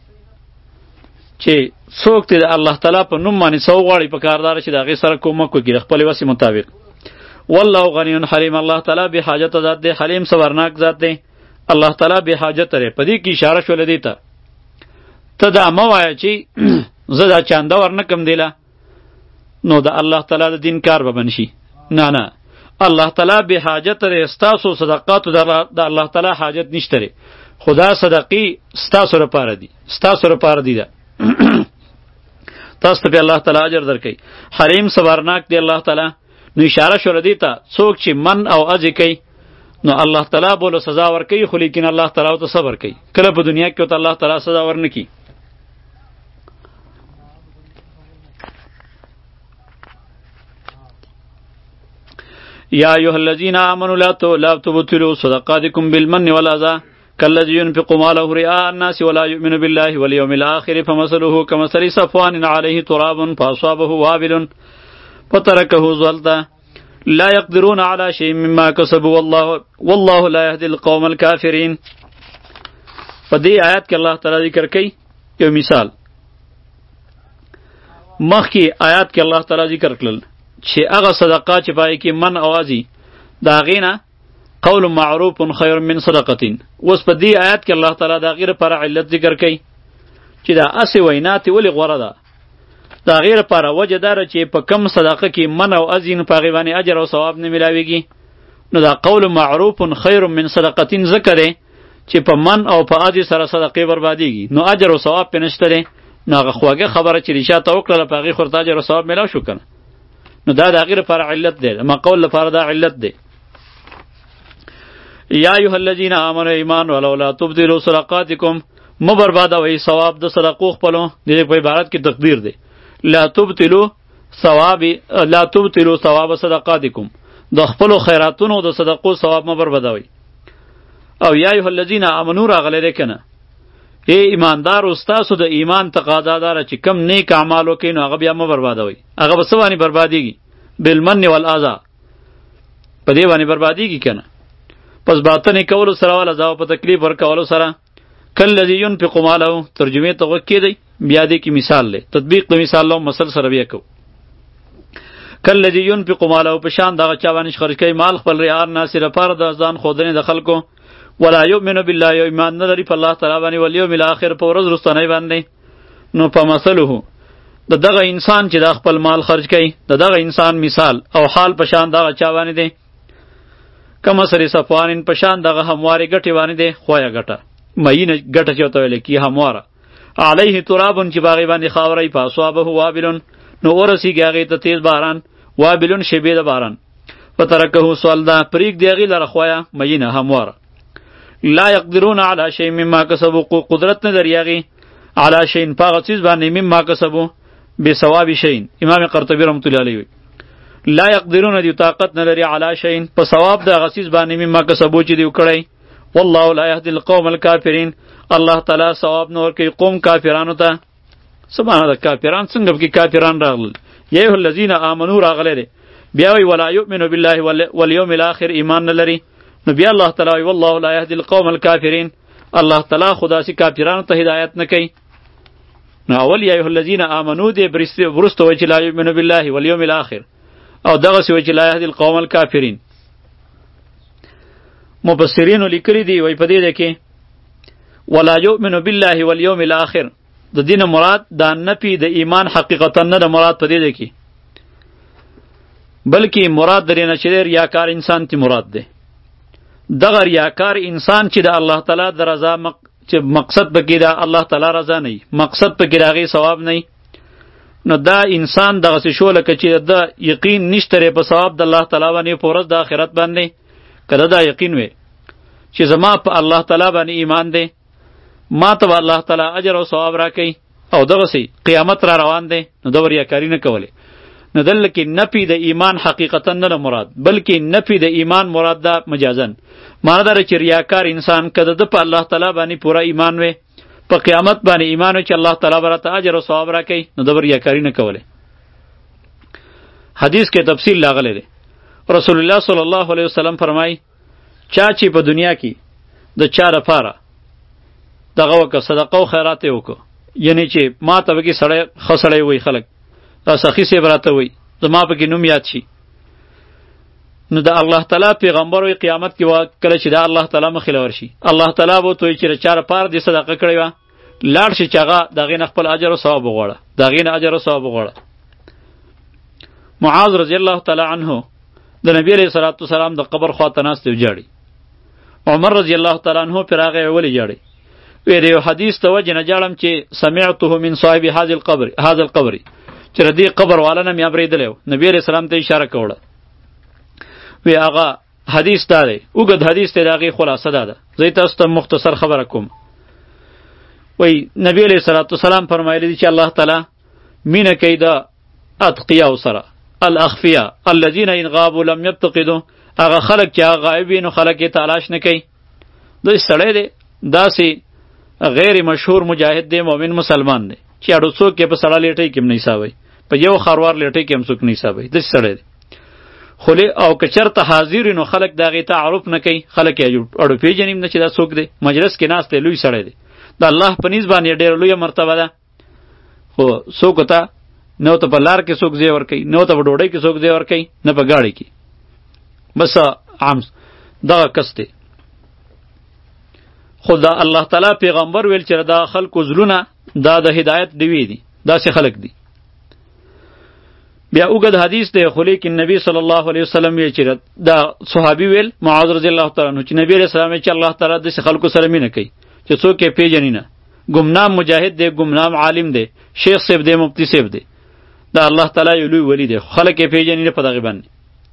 A: چې څوک ته د الله تعالی په نوم باندې څه وغواړي په کار داره چې د هغې سره کومک وکړي د خپلې وسې مطابق. والله غنی حلیم الله تعالی بې حاجته ذات دی حلیم صبرناک ذات دی. الله تعالی بې حاجته دی. په دې کې اشاره شوله دې ته ته دا مه وایه چې زه دا چانده ورنکم دیله نو د الله تعالی د دین کار به بند شي. نه نه الله تعالی بې حاجته دی. ستاسو صدقاتو د الله تعالی حاجت نشته دی خو دا صدقې ستاسو لپاره دي ستاسو لپاره دي ده تاسو ته به الله تعالی اجر درکوي. حلیم صبرناک دی الله تعالی. نو اشاره شوله دې ته څوک چې من او اجې کوي نو الله تعالی بوله سزا ورکوي خو لیکن الله تعالی ورته صبر کوي. کله په دنیا کې ورته الله تعالی سزا ورنکي. یا ایها الذین آمنوا لا تبطلوا صدقاتکم بالمن والأذى کالذی ينفق ماله رئاء الناس ولا يؤمن بالله واليوم الآخر فمثله كمثل صفوان عليه تراب فأصابه وابل فتركه صلدا لا يقدرون على شيء مما كسبوا والله والله لا يهدي القوم الكافرين. په دې آیات کې الله تعالی ذکر کوي یو مثال. مخکې آیات کې الله تعالی ذکر کړل چې هغه صدقه چې پای کې من اوازي دا غینه قول معروف خیر من صدقتین. اوس په دې آیات کې الله تعالی دا غیر پر علت ذکر کوي چې دا اسی وینات ولی غوړه ده. دا غیر پر وجه دار چې په کم صدقه کې من او ازین په غیبانی اجر او ثواب نه ملاويږي. نو دا قول معروف خیر من صدقتین ذکر دی چې په من او په ازی سره صدقې بربادیږي نو اجر او ثواب په نشته دی. نو هغه خواږه خبره چې رشاته وکړه په هغې خورته اجر او ثواب میلاو شو کنه. نو دا د هغې لپاره علت دی، ما قول لپاره دا علت دی. یا ایها الذین آمنوا ایمان ولو لا تبدلوا صدقاتکم مو بربادوئ ثواب د صدقو خپلو. د دې په عبارت کې تقدیر دی لا تبدلوا ثواب لا تبدلوا ثواب صدقاتکم د خپلو خیراتونو د صدقو ثواب مو بربادوئ. او یا ایها الذین آمنوا راغلی دی کنه ای ایماندار استاسو د ایمان تقاضا داره چې کم نیک اعمال وکړي نو هغه بیا مه بربادوئ. هغه به څه باندې بربادیږي؟ بالمن والاذی، په دې باندې بربادیږي کنه. پس باطنې کولو سره ولا ځاو په تکلیف ورکولو سره کالذی ينفق ماله ترجمه ته غوږ کېدی. بیا دې کې مثال دی تطبیق د مثال لو مثل سره بیا کو. کالذی ينفق ماله په شان دغه چا باندې خرج کوي مال خپل ریار ناصر لپاره د ځان خودنې د خلکو ولا یؤمن بالله یو ایمان نه لري په الله تعالی باندې والیوم الاخر په ورځ وروستنۍ باندې. نو په مثله د دغه انسان چې د خپل مال خرج کوي د دغه انسان مثال او حال په شان دغه چا باندې دی کما سری صفوانین په شان دغه هموارې ګټې باندې دی خویه ګټه مینه ګټه چې ورته ویل کېږي همواره علیه ترابون چې په هغې باندې خاوری په اصابه وابلون نو ورسیږي هغې ته تیز باران وابلون شیبې د باران فترکه صلدا پرېږدي هغې لره خویه مینه همواره لا یقدرون علی شیء مما کسبوا قدرت نه لري هغې علی شیء په هغه څیز باندې مما کسبوا بثواب شیء. امام قرطبي رحمة الله علیه لا یقدرون دیو طاقت نه لري علی شیء په ثواب د هغه څیز باندې مما کسبوا چې دیو کړی. والله لا یهدی القوم الکافرین الله تعالی ثواب نه ورکوي قوم کافرانو ته. سبحانه ده کافران څنګه پکې کافران راغلل. یا ایها الذین آمنوا راغلی دی بیا وی ولا یؤمن بالله والیوم الاخر ایمان نه لري. نو بیا الله تعالی وی والله لا یهدی القوم الکافرین الله تعالی خدا سي کافرانو ته هدایت نه کوي. نو اول یا ایها الذین آمنوا دی برسته وی چې لا یؤمن بالله والیوم الاخر او دغه سی وی چې لا یهدی القوم الکافرین. مفسرینو لیکلی دی وی په دې ده کې ولا یؤمن بالله والیوم الاخر د دین مراد دا نفی د ایمان حقیقتا نه د مراد په دې ده کې بلکې مراد درې نه چې ریاکار انسان تی مراد ده. دغه ریاکار انسان چې د الله تعالی د رضا مق... چې مقصد پکې د الله تعالی رضا نه مقصد پکې راغی ثواب نه نو دا انسان دغه څه شو لکه چې د یقین نشته په ثواب د الله تعالی باندې په ورځ د آخرت باندې کله دا یقین وي چې زما په الله تعالی باندې ایمان دی ما ته الله تعالی اجر او ثواب راکړي او دغه سي قیامت را روان دی نو دا ریاکاری نه کوله. نو دل کې نفی د ایمان حقیقتا نه مراد بلکې نفی د ایمان مراد دا مجازن معنی دا چې ریاکار انسان کده د په الله تعالی باندې پورا ایمان وي په قیامت باندې ایمان وي چې الله تعالی برته اجر او ثواب راکړي نو دا ریاکاری نه کوله. حدیث کې تفصیل لاغله دی رسول الله صلی الله علیه وسلم فرمای چا چې په دنیا کې د چا لپاره دغه وکړه صدقه او خیرات یې وکړه یعنی چې ما ته وکړي سړی ښه سړی وي خلک دا سخی صاحب راته وي زما پکې نوم یاد شي نو د الله تعالی پیغمبر وي قیامت کې کله چې دا الله تعالی مخې له ورشي الله تعالی به ورته وایي چې د چا لپاره دې صدقه کړې وه لاړ شي چې هغه د هغې نه خپل اجر او ثواب وغواړه د هغې نه اجر او ثواب وغواړه. معاذ رضی الله تعالی عنه د نبی علیه صلوات وسلام د قبر خواته ناست دی جاړي. عمر رضی الله تعالی عنه پر هغه ولې جاړي وی د یو حدیث ته وجه نه جاړم چې سمعته من صاحب هذا القبر هذا القبر چې ردی قبر والا نه مې اورېدلی و نبی علیه السلام ته اشاره کوله وی هغه حدیث دا دی اوږد حدیث دی د هغې خلاصه دا ده زه تاسو ته مختصر خبره کوم. وی نبی علیه صلوات وسلام فرمایلی دي چې الله تعالی مینه کوي د اتقیاو سره الاخفیا الذین ان غابوا لم یبتقدوا هغه خلک چې هغه غایب وي نو خلک یې تلاش نه کوي. داسې سړی دی داسې غیر مشهور مجاهد دی، مؤمن مسلمان دی چې اړو څوک یې په سړه لیټۍ کې هم نه حسابوي، په یو خروار لیټۍ کې هم څوک نه حسابوي، داسې سړی دی. خو او که چېرته حاضر وي نو خلک د هغې تعارف نه کوي، خلک یې اړو پېژني هم نه چې دا څوک دی. مجلس کې ناست دی، لوی سړی دی، د الله په نیز باندې ډېره لویه مرتبه ده. خو څوک ته نه ته په لار کې څوک ځای ورکوي، نه ته په ډوډۍ کې څوک ځای ورکوي، نه په ګاډۍ کې. بس عام دغه کس دی. خو دا الله تعالی پیغمبر ویل چې دا خلکو زړونه دا د هدایت ډیوې دي، داسې خلک دي. بیا اوږد حدیث دی، خو لیکن نبی صلی الله علیه وسلم یې چې دا صحابي ویل معاذ رضی الله تعالی عنه چې نبی علیه السلام چې الله تعالی داسې خلکو سره مینه کوي چې څوک یې پیژني نه. ګمنام مجاهد دی، ګمنام عالم دی، شیخ صاحب دی، مفتی صاحب دی، دا الله تعالی یو لوی ولی دی، خلک یې پیژني نه په دغې باندې.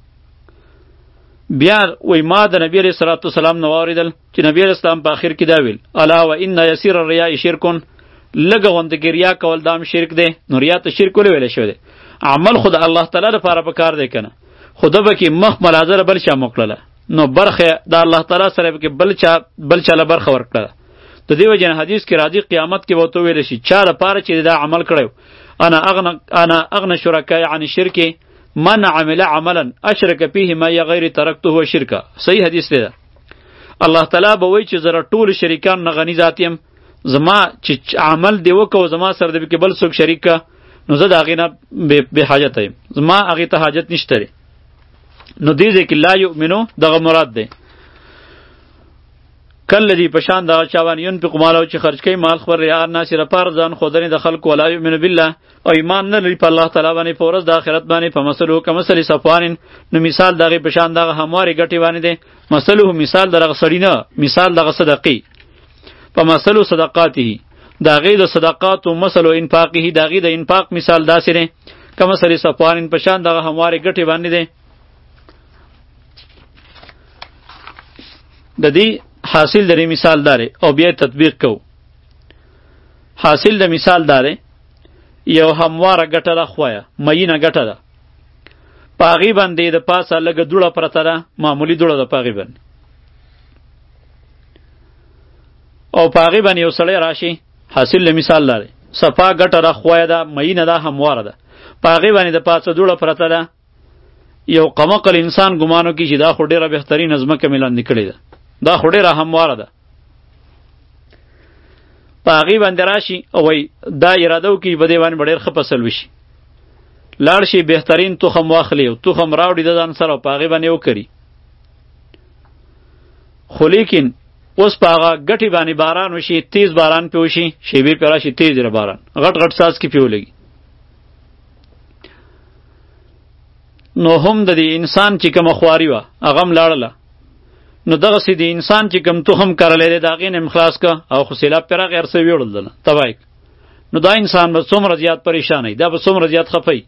A: بیا وای ما د نبی علیه الصلاة والسلام نه واورېدل چې نبی علیه السلام په آخر کې دا ویل الا و ان یسیر الریا شرکن، لږه غوندې کې ریا کول دا هم شرک دی. نو ریا ته شرک ولې ویلی شوی دی؟ عمل خو د الله تعالی لپاره په کار دی که نه، خو ده به کې مخ ملازره بل چا موکړله، نو برخه د الله تعالی سره به کې بل چا بل چا له برخه ورکړله. د دې وجې نه حدیث کې راځي قیامت کې به ورته وویلی شي چا لپاره چې دا عمل کړی انا اغنى انا اغنى شرکای عن الشرک من عمل عملا اشرک فیه ما غیر ترکته شرکا. صحیح حدیث دی. الله تعالی به وایي چې زه ټول شریکان نه غني ذات یم، زما چې عمل دی وکړو زما سره د کې بل څوک شریک کا نو زه د هغې نه بې حاجته یم، زما هغې ته حاجت نشته دی. نو دې ځای کې لا یؤمنو دغه مراد دی. کالذي په شان دغه چا باندې ينفق ماله چې خرج کوي مال خپل ریا الناس لپاره ځان ښودنې د خلکو، ولا یؤمن بالله او ایمان نه لري په الله تعالی باندې په ورځ د آخرت باندې. په مثلو کمثل صفوان، نو مثال دغې په شان دغه هموارې ګټې باندې دی. مثلو مثال دغه سړي نه، مثال دغه صدقې. په مثلو صدقاته، د هغې د صدقاتو مثلو انفاقه، د هغې د انفاق مثال داسې دی کمثل صفوان په شان دغه هموارې ګټې باندې دی. د دې حاصل د مثال داره او بیا تطبیق کو. حاصل د مثال داره یو همواره ګټه ده، خویه مینه ګټه ده، په هغې باندې د پاسه لږه دوړه پرته ده، معمولي دوړه ده په هغې باندې، او په هغې باندې یو سړی راشي. حاصل د مثال داره صفا ګټه ده، خویه ده، مینه ده، همواره ده، په هغې باندې د پاسه دوړه پرته ده. یو قمقل انسان ګمانو کې چې دا خو ډېره بهترینه ځمکه مې لاندې کړې ده، دا خو ډېره همواره ده. په هغې باندې راشي او وایي دا اراده وکړي په دې باندې به ډېر ښه فصل وشي، لاړ شي بهترین تخم واخلي او تخم راوړي د ځان سره او په هغې باندې وکري. خو لیکن اوس په هغه ګټې باندې باران وشي، تیز باران پې وشي، شیبې پې راشي تیز باران، غټ غټ څاڅکي پې ولګي. نو هم د دې انسان چې کومه خواري وه هغه هم لاړله. نو دغسې د انسان چې کوم تخم کرلی دی د هغې نه م خلاص که او خو سیلاب پرې راغی هر څه ویوړل دله تباه. نو دا انسان به څومره زیات پریشانوي، دا به څومره زیات خفوي.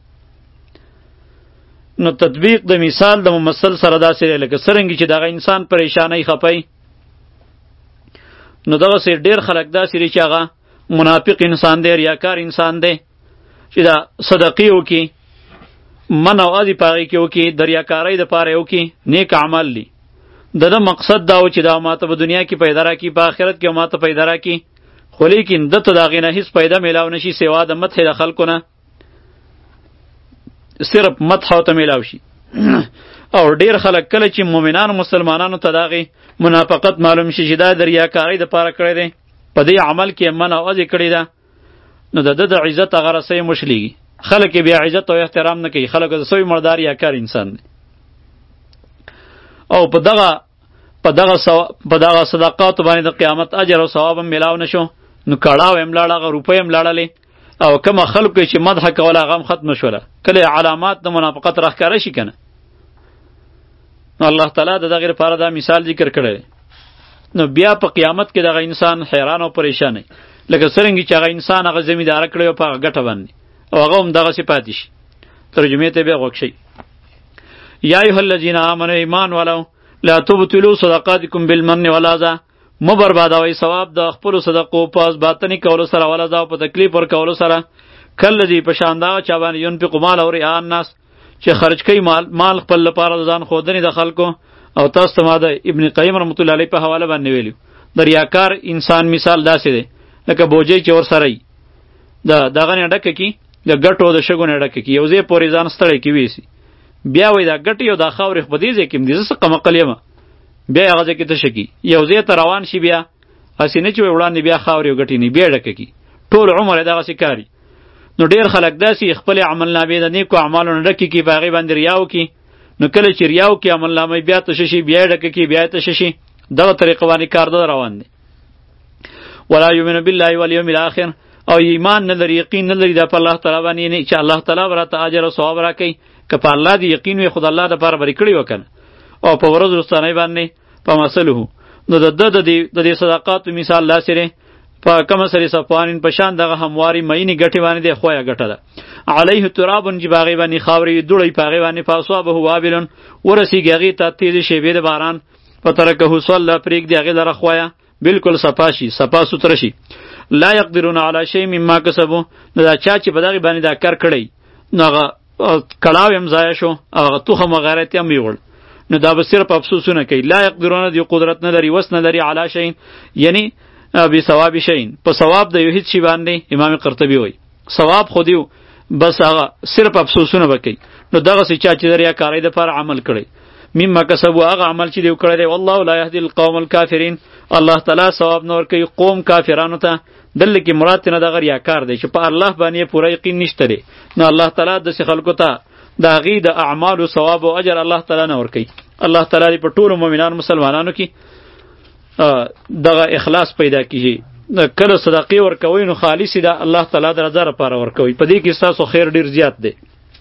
A: نو تطبیق د مثال د ممثل سره داسې دی لکه څرنګې چې دغه انسان پریشانوي خفوي. نو دغسې ډېر خلک داسې دي چې هغه منافق انسان دی، ریاکار انسان دی چې دا صدقې وکړي، من او ادي په هغې کې وکړي، د ریاکارۍ دپاره یې وکړي، نیک عمل دی. د ده مقصد دا و چې دا ماته په دنیا کې پیدا راکړي، په آخرت کې ماته پیدا راکړي، خو لیکن ده ته د هغې نه هېڅ پیدا میلاو نه شي سوا د مدح د خلکو نه، صرف مدح ورته میلاو شي. او ډېر خلک کله چې مؤمنانو مسلمانانو ته د هغې منافقت معلوم شي چې دا د ریاکارۍ دپاره کړی دی، په دې عمل کې یې منع او ادې کړې ده، نو د ده د عزت هغه رسۍ مشلیږي. خلک یې بیا عزت او احترام نه کوي، خلک د سوی مردار ریاکار انسان دی. او په دغه په دغه په دغه صدقاتو باندې د قیامت اجر او ثواب هم میلاو نشو. نو کړاو هم لاړه، هغه روپۍ هم لاړلې، او کومه خلکو چې مدح کوله هغه هم ختمه شوله. کله علامات د منافقت راښکاره شي که نه، نو الله تعالی د دغې لپاره دا مثال ذکر کړی دی. نو بیا په قیامت کې دغه انسان حیران او پریشان دی، لکه څرنګې چې هغه انسان هغه زمینداره کړی و په هغه ګټه باندې، او هغه هم دغسې پاتې شي. ترجمې ته بیا غوږ شئ. یا ایها الذین آمنوا ایمان والو لا تبطلوا صدقاتکم بالمن والأذى، مو بربادوئ ثواب د خپلو صدقو په باطني کولو سره والأذى او په تکلیف ورکولو سره. کالذي په شان دغه چا باندې ينفق مال او رئاء الناس چې خرج کوي مال مال خپل لپاره د ځان ښودنې د خلکو. او تاسو ته ما د ابن قیم رحمت الله علیه په حواله باندې ویلو د ریاکار انسان مثال داسې دی لکه بوجۍ چې ورسره وي د دغه نه ډکه کي د ګټو د شګو نه ډکه کي یو ځای پورې ځان ستړی کی ویسي بیا وای دا ګټې او دا خاورې خو په دې ځای کې هم دي زه څه قمقل یم بیا هغه ځای کې تشه کي یو ځای ته روان شي بیا هسې نه چې وایي وړاندې بیا خاورې او ګټې نه بیا ډکه کي ټول عمر یې دغسې کاري نو ډېر خلک داسې خپلې عملنامې د نیکو اعمالو نه ډکې کي په هغې باندې ریا وکړي نو کله چې ریا وکړي عملنامه بیا تشه شي بیا یې ډکه کي بیا یې تشه شي دغه طریقه باندې کار ده روان دی ولا یؤمن بالله والیوم الاخر او ایمان نه لري یقین نه لري دا په الله تعالی باندې نه چې الله تعالی براته اجر او ثواب راکړي که په الله دی یقین وي خدای الله دپاره بری کړی وکنه او په ورځ رستنی باندې په مسلو نو د د د د صدقات مثال لا سره په کوم سره صفوانین په شان دغه همواري مینی ګټي باندې دی خویا ګټه ده علیه تراب جباغي باندې خاوري دوړی پاغي باندې فاصوبه وابلن ورسیږي هغه ته تیز شیبې د باران په ترکه صلی پریک دی هغه لره خویا بالکل صفاشي صفا ستر شي لا يقدرون علی شیء مما کسبوا دا چا چې په دغه باندې دا کار کړی نو هغه کلاو هم ضایع شو هغه توخه مغارت هم ویول نو دا به صرف افسوسونه کوي لا يقدرون دی قدرت نه لري وس نه لري علی شیء یعنی به ثواب شین په ثواب د یو هیڅ شی باندې امام قرطبی وای ثواب خو دیو بس هغه صرف افسوسونه وکي نو دغه څه چا چې دریا کاری د پر عمل کړي مما کسبوا هغه عمل چې دیو کړی دی والله لا يهدي القوم الكافرین الله تعالی ثواب نور کوي قوم کافرانو ته دل کې مراد نه دغه ریاکار دی چې په الله باندې پوره یقین نشته دی نو الله تعالی د خلکو ته د غي د اعمال او ثواب او اجر الله تعالی نه ور کوي الله تعالی په ټولو مؤمنان مسلمانانو کې دغه اخلاص پیدا کیږي کله صدقې ورکوي نو خالص ده الله تعالی د رضا لپاره ورکوي په دې کې ستاسو خیر ډیر زیات دی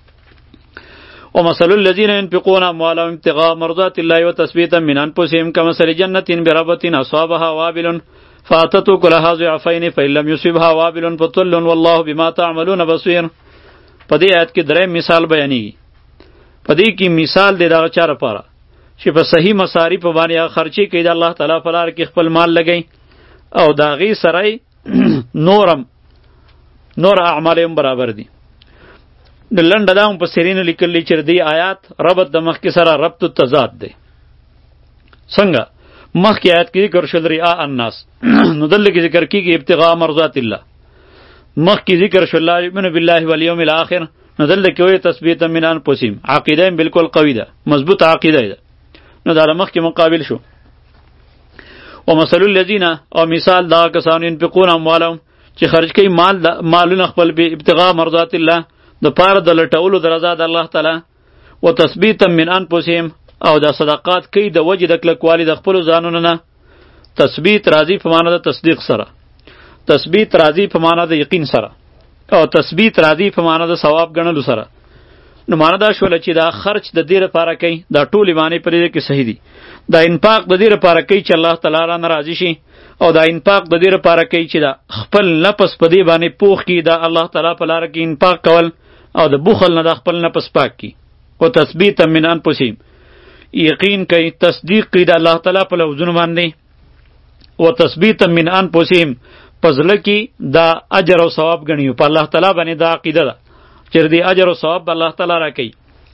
A: ومثل الذين ينفقون اموالهم ابتغاء مرضات الله وتثبيتا من انفسهم كمثل جنة بربوة اصابها وابل فاتت كلها ضعفين فإن لم يصبها وابل فطل والله بما تعملون بصير په دې آیت کې درې مثال بیانېږي په دې کې مثال دی دغه چا لپاره چې په صحیح مصارف باندې خرچي کوي د الله تعالی په لار کې خپل مال لګي او دا غي سره نورم نور اعمال هم برابر دي د لنډه دا هم په سرینو لیکلی چې دی آیات ربط د مخکې سره ربط التضاد دی څنګه مخکې آیات کې ذکر شول ریا الناس نو دلته کې ذکر کیږي ابتغاء مرضات الله مخکې ذکر شول لا یؤمن بالله والیوم الاخر نو دلته کې وایي تثبیتا من انفسهم عقیده بالکل قوی ده مضبوط عقیده ده نو دا مخکې مقابل شو ومثل الذین او مثال دا کسان ينفقون اموالهم چې خرج کوي مال مالونه خپل به ابتغاء مرضات الله د پاره د لټولو د رضا د الله تعالی و تثبیتا من انفسهم او د صدقات کوي د وجه د کلکوالي د خپل ځانونو نه تثبیت راضی په معنا د تصدیق سره تثبیت راضی په معنا د یقین سره او تثبیت راضی په معنا د ثواب ګڼلو سره نو معنا دا شول چې دا خرچ د دې لپاره کوي دا ټول معنی پرې کې صحیح دي دا انفاق د دې لپاره کوي چې الله تعالی را ناراضي شي او دا انفاق د دې لپاره کوي چې دا خپل نفس په دې باندې پوخ کی دا الله تعالی په لار کې انفاق کول او د بخل نه د خپل نفس پاک کی او تثبیت من انفسهم یقین کوي تصدیق کوي د الله تعالی په لوزونو باندې او تثبیت من انفسهم پزله کې دا اجر او ثواب غنیو په الله تعالی باندې دا عقیده ده چې دې اجر او ثواب الله تعالی راکړي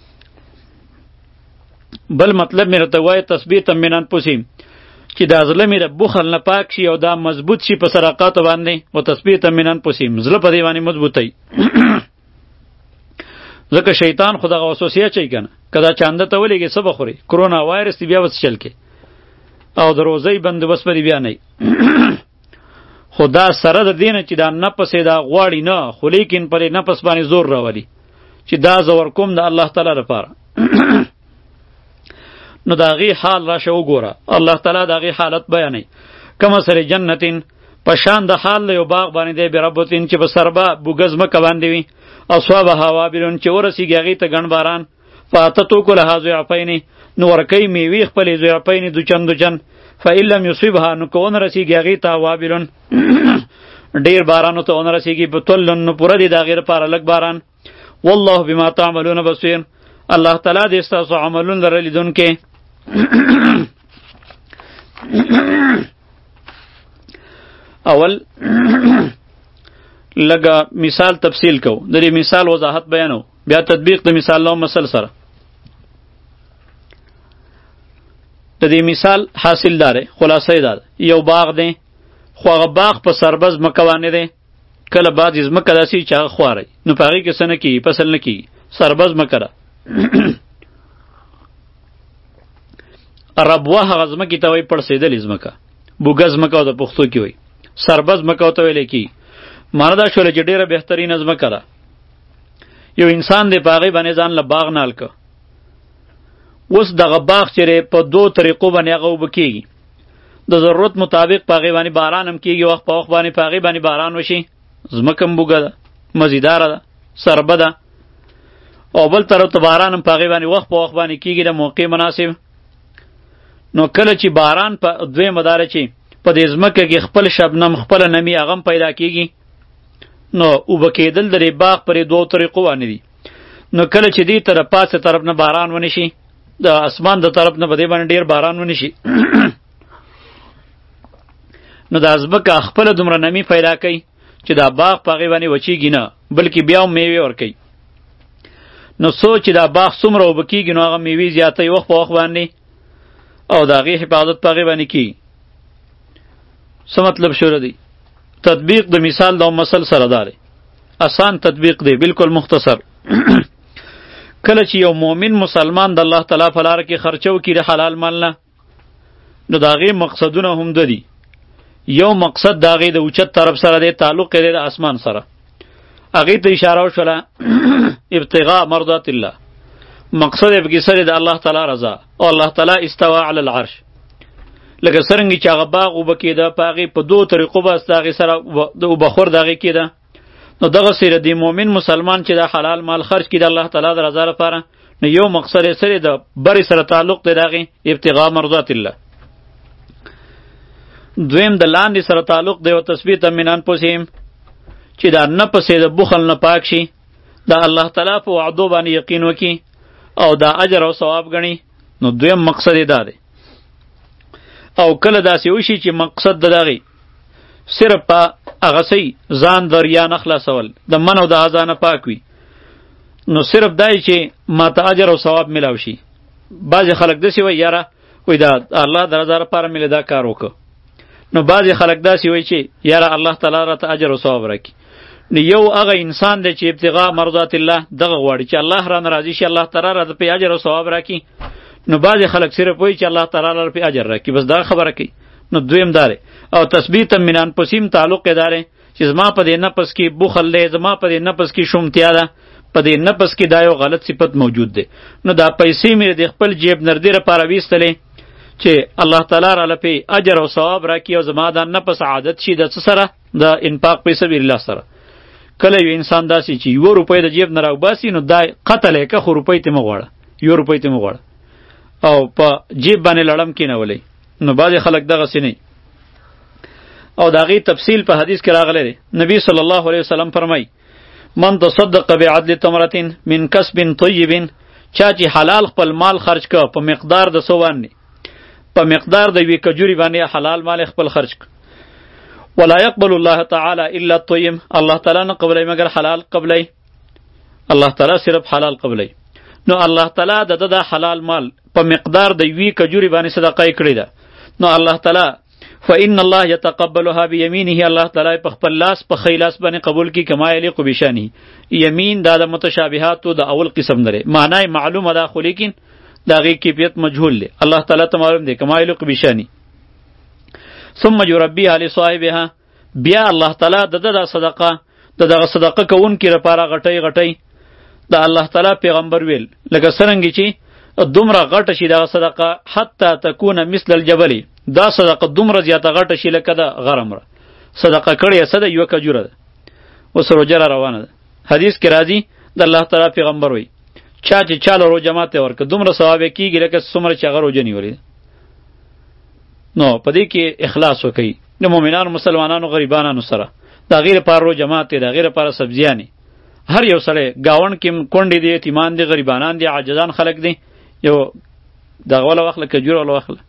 A: بل مطلب مې راته وایي تثبیت من انفسهم چې دا زله مې د بخل نه پاک شي او دا مضبوط شي په صدقاتو باندې او تثبیت من انفسهم زله په دې باندې مضبوطی ځکه شیطان خو دغه وسوسه چي کنه کدا چانده ته ولېږي څه بخوري کرونا وایرس بیا وس چل کې او د روزي بندوبست پرې بیا نه خدا سره د دینه چې دا نفس دا غواړي نه خو لیکن پرې نفس باندې زور راولي چې دا زور کوم د الله تعالی لپاره نو دا غي حال راشه وګوره الله تعالی دا غي حالت بیانوي کما سره جنتین په شان د حال یو باغ باندې دی بربوتین چې په سربا بوګزمه کوندې وي اصحابها وابلون چې ورسیږي هغې ته ګڼ باران فاتتو کلها ضعفین نو ورکوي میوې خپلې ضعفین دوچن دوچن فإن لم یصبها نو که ونه رسیږي هغې ته وابلون ډېر بارانو ته ونه رسیږي بطلن نو پوره دی د هغې لپاره لږ باران والله بما تعملون بصیر الله تعالی دې ستاسو عملونه لره لیدونکی اول لگا مثال تفصیل کو د دې مثال وضاحت بیانو بیا تطبیق د مثال نو مسل سره د دې مثال حاصل دار خلاصې ده یو باغ دی خو هغه باغ په سربز مکه باندې دی کله بعد ځمکه داسې چې هغه خواري نو په هغې کې څه نه کېږي فصل نه کېږي سربز مکه ده ربوه هغه ځمکې ته وایي پړسېدلې ځمکه بوږه ځمکه او د پښتو کې وایي سربز مکه ورته ویلی کېږي معنه دا شوله چې ډېره بهترینه ځمکه ده یو انسان دی په هغې باندې ځان له باغ نه حل که اوس دغه باغ چې په دو طریقو باندې هغه اوبه کېږي د ضرورت مطابق په هغې باندې باران هم کېږي وخت په وخت باندې په هغې باندې باران وشي ځمکه هم بوږه ده مزیداره ده سربه ده او بل طرف ته باران هم په هغې باندې وخت په وخت باندې کېږي د موقع مناسب نو کله چې باران په دویمه داره چې په دې ځمکه کې خپل شبنم خپله نمي هغه هم پیدا کېږي نو اوبه کېدل د دې باغ پرې دوو طریقو باندې دي نو کله چې دې طرف پاسه طرف نه باران ونه شي د اسمان د طرف نه په دې باندې ډېر باران ونه شي نو دا ځمکه خپله دومره نمي پیدا کوي چې دا باغ په هغې باندې وچېږي نه بلکې بیا هم میوې ورکوي نو څو چې دا باغ څومره اوبه کېږي نو هغه میوې زیاتوي وخت په وخت باندې او د هغې حفاظت په هغې باندې کېږي څه مطلب شوره دی تطبیق د مثال د مثل سره دا دی آسان تطبیق دی بالکل مختصر کله چې یو مؤمن مسلمان د الله تعالی په لاره کې خرچه وکړي د حلال مال نه نو د هغې مقصدونه هم ده دي یو مقصد د هغې د اوچت طرف سره دی تعلق یې دی د اسمان سره هغې ته اشاره وشوله ابتغاء مرضات الله مقصد یې پکې څه دی د الله تعالی رضا او الله تعالی استوا علی العرش لکه څرنګه چې هغه باغ اوبه کېده په هغې په دوو طریقو بس د هغې سره د اوبهخور د هغې کېده نو دغسې د مؤمن مسلمان چې د حلال مال خرج کړي د الله تعالی د رضا لپاره نو یو مقصد یې څه دی د برې سره تعلق دی د هغې ابتغاء مرضات الله دویم د لاندې سره تعلق دی او تثبیت من انفسهم چې دا نفس یې د بخل نه پاک شي د الله تعالی په وعدو باندې یقین وکړي او دا اجر او ثواب ګڼي نو دویم مقصد یې دا دی او کله داسې وشي چې مقصد د دغې صرف په هغه څه ځان د ریا نه خلاصول د من او د اذا نه پاک وي نو صرف دا چې ماته اجر او ثواب میلاو شي بعضې خلک داسې وایي یاره وایي دا الله د رضا لپاره مې دا کار وکړه نو بعضې خلک داسې وایي چې یاره الله تعالی راته اجر او ثواب راکړي نو یو هغه انسان دی چې ابتغاء مرضات الله دغه غواړي چې الله رانه راضي شي الله تعالی راته پې اجر او ثواب راکړي نو بعضې خلک صرف وایي چې الله تعالی راته پې اجر راکړي بس دا خبره کوي نو دویم داره او تثبیت من انفسهم تعلق یې داره چې زما په دې نفس کې بخل دی زما په دې نفس کې شومتیا ده په دې نفس کې دا یو غلط صفت موجود دی نو دا پیسې مې د خپل جیب نردې لپاره ویستلې چې الله تعالی راله پې اجر او ثواب راکړي او زما دا نفس عادت شي د څه سره د انفاق په سبیل الله سره کله یو انسان داسې چې یو روپۍ د جیب نه راوباسي نو دا قتل یې که خو روپۍ ته مه غواړه یو روپۍ ته مه غواړه او په جیب باندې لړم کېنولی نو بعضې خلک دغسې نه او د هغې تفصیل په حدیث کې راغلی دی نبی صلی الله علیه وسلم فرمایي من تصدق بعدل تمرة من کسب طیب چا چې حلال خپل مال خرج که په مقدار د څه باندې په مقدار د یوې کجوري باندې حلال مال خپل خرج که ولا يقبل الله تعالی الا الطیب الله تعالی نه قبلوي مګر حلال قبلوي الله تعالی صرف حلال قبلوي نو الله تعالی د د حلال مال په مقدار د یوې کجوري باندې صدقه یې کړې ده نو الله تعالی فإن الله يتقبلها بيمينه الله تعالی په خپل لاس په خی لاس باندې قبول کی کما یلیق بشانه یمین دا د متشابهاتو د اول قسم لري معنی معلومه ده خو لیکن دا غي کیفیت مجهول دی الله تعالی ته معلوم دی کما یلیق بشانه ثم يربيها لصاحبها بیا الله تعالی د د صدقه د دغه صدقه کوونکي لپاره غټي غټي د الله تعالی پیغمبر ویل لکه څرنګه چې دومره غټه شي دغه صدقه حتی تکون مثل الجبل دا صدقه دومره زیاته غټه شي لکه د غرمره صدقه کړې څه ده یوه کجوره ده اوس روژه را روانه ده حدیث کې راځي د الله تعالی پیغمبر وایي چا چې چاله روژه ماته ورکړه دومره ثواب یې کېږي لکه څومره چې هغه روژه نیولې ده نو په دې کې اخلاص وکړئ د مؤمنانو مسلمانانو غریبانو سره د هغې لپاره روژه مات دی د هغې لپاره سبزیانې هر یو سړی ګاونډ کې کونډې دي یتیمان دي غریبانان دي عاجزان خلک دي یو دغه وله واخله کجور وله واخله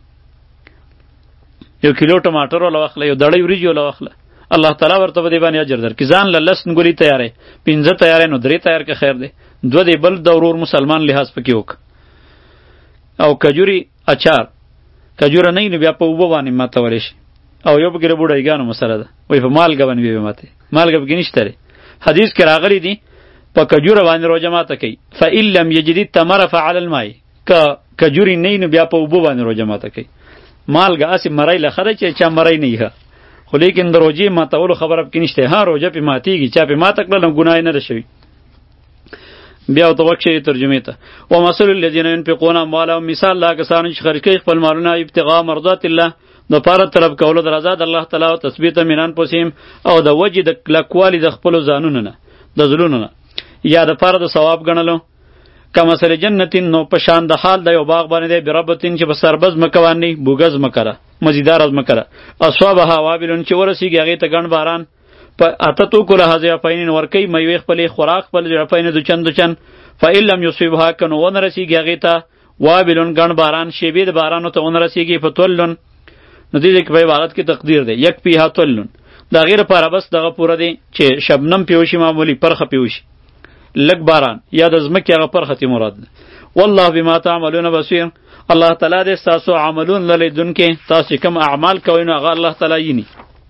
A: یو کیلو ټماټر وله واخله یو دړۍ وریجې وله واخله الله تعالی ورته په دې باندې اجر درکړي ځان له لس نګولي تیارې پنځه تیارې نو درې تیار که خیر دی دوه دی بل د ورور مسلمان لحاظ پکې وکړه او کجوري اچار کجوره نه نو بیا په اوبه باندې ماتولی شي. او یو پکې د بوډایګانو مسله ده، وایي په مالګه باندې بیا ماتې، مالګه پکې نشته دی. حدیث کې راغلی دی په کجوره باندې روژه ماته کوي. فإن لم یجد التمر فعلى الماء، که کجوري نه نو بیا په اوبه باندې روژه ماته کوي. مالګه هسې مرۍ له ښه ده چې چا مرۍ نه یې، خو لیکن د روژې ماتولو خبره پکې نشته. ها روژه پې ماتېږي، چا پې ماته کړله نو ګناه یې نه ده شوي. بیا ورته وکښې ترجمې ته ومثل الذین ينفقون اموالهم، مثال لا کسانو چې خرج کوي خپل مالونه ابتغاء مرضات الله، د پاره طلب کولو د رضا د الله تعالی او تثبیت من انفسهم، او د وجې د کلکوالي د خپلو ځانونو نه د زړونو نه، یا د پاره د ثواب ګڼلو. کمثل جنتین، نو په شان د حال د یو باغ باندې دی بربتین چې په سربز مکه باندې بوګز مکه ده، مزیدار از مکه ده. اصابها وابلون، چې ورسیږي هغې ته ګڼ باران. په اتتو کلها ضعفین، ورکوي میوې خپلې خوراک خپل ضعفین دوچن دوچن. فإن لم یصبها، که نو ونه رسیږي هغې ته وابلون ګڼ باران، شیبې د بارانو ته ونه رسیږي. فتولن، نو دې کې په عبارت کې تقدیر دی یک پیها تولن، د هغې لپاره بس دغه پوره دی چې شبنم پې وشي، معمولي پرخه پې وشي، لږ باران، یا د ځمکې هغه پرخه تی مراد ده. والله بما تعملون بصیر، الله تعالی دې ستاسو عملون له لیدونکی، تاسو کوم اعمال کوئ نو هغه الله تعالی ویني.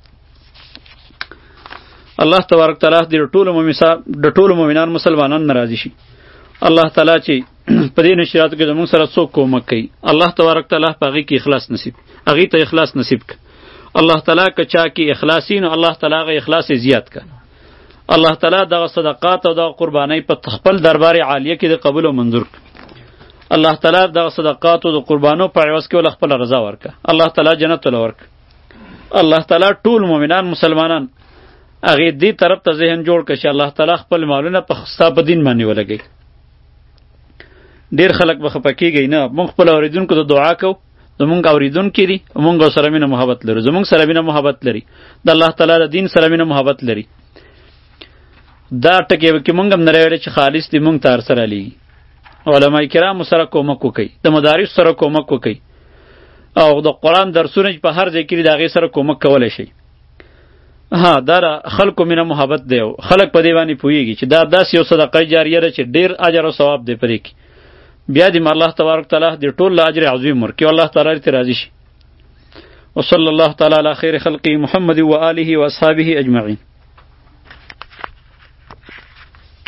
A: الله تبارک تعالی دې ټولو د ټولو مؤمنان مسلمانان ناراضي شي. الله تعالی چې په دې نشراتو کې زموږ سره څوک کومک کوي، الله تبارک تعالی په هغې کې اخلاص نصیب هغې ته اخلاص نصیب که. الله تعالی که چا کې اخلاصي نو الله تعالی هغه اخلاص یې زیات که. الله تعالی دغه صدقات او دغه قربانۍ په خپل دربار عالیه کې د قبول او منظور که. الله تعالی دغه صدقات او د قربانو په عوض کې ول خپل رضا ورکه. الله تعالی جنت ول ورکه. الله تعالی ټول مؤمنان مسلمانان هغې دې طرف ته ذهن جوړ کړه چې الله تعالی خپل مالونه په ستا په دین باندې ولګوي. ډېر خلک به خفه کېږئ نه، موږ خپل اورېدونکو ته دعا کوو، زمونږ اورېدونکي دي، موږ سره مینه محبت لرو، زمونږ سره مینه محبت لري، د الله تعالی د دین سره مینه محبت لري. دا ټکي کې موږ هم نه راوړی چې خالص دي موږ ته هر سره لیږي. علما کرامو سره کومک وکئ، د مدارس سره کومک وکئ، او د قرآن درسونه چې په هر ځای کې دي د هغې سره کومک کولی شئ. ها دا خلکو مینه محبت دی، خلک په دې باندې پوهېږي چې دا داسې یو صدقه جاریه ده چې ډېر اجر او ثواب دی په دې کې. بیا دې الله تبارک تعالی دې ټول له اجر عظیم ورکړي، الله تعالی دې راضي شي. وصلی الله تعالی علی خیر خلقه محمد و آله و اصحابه اجمعین.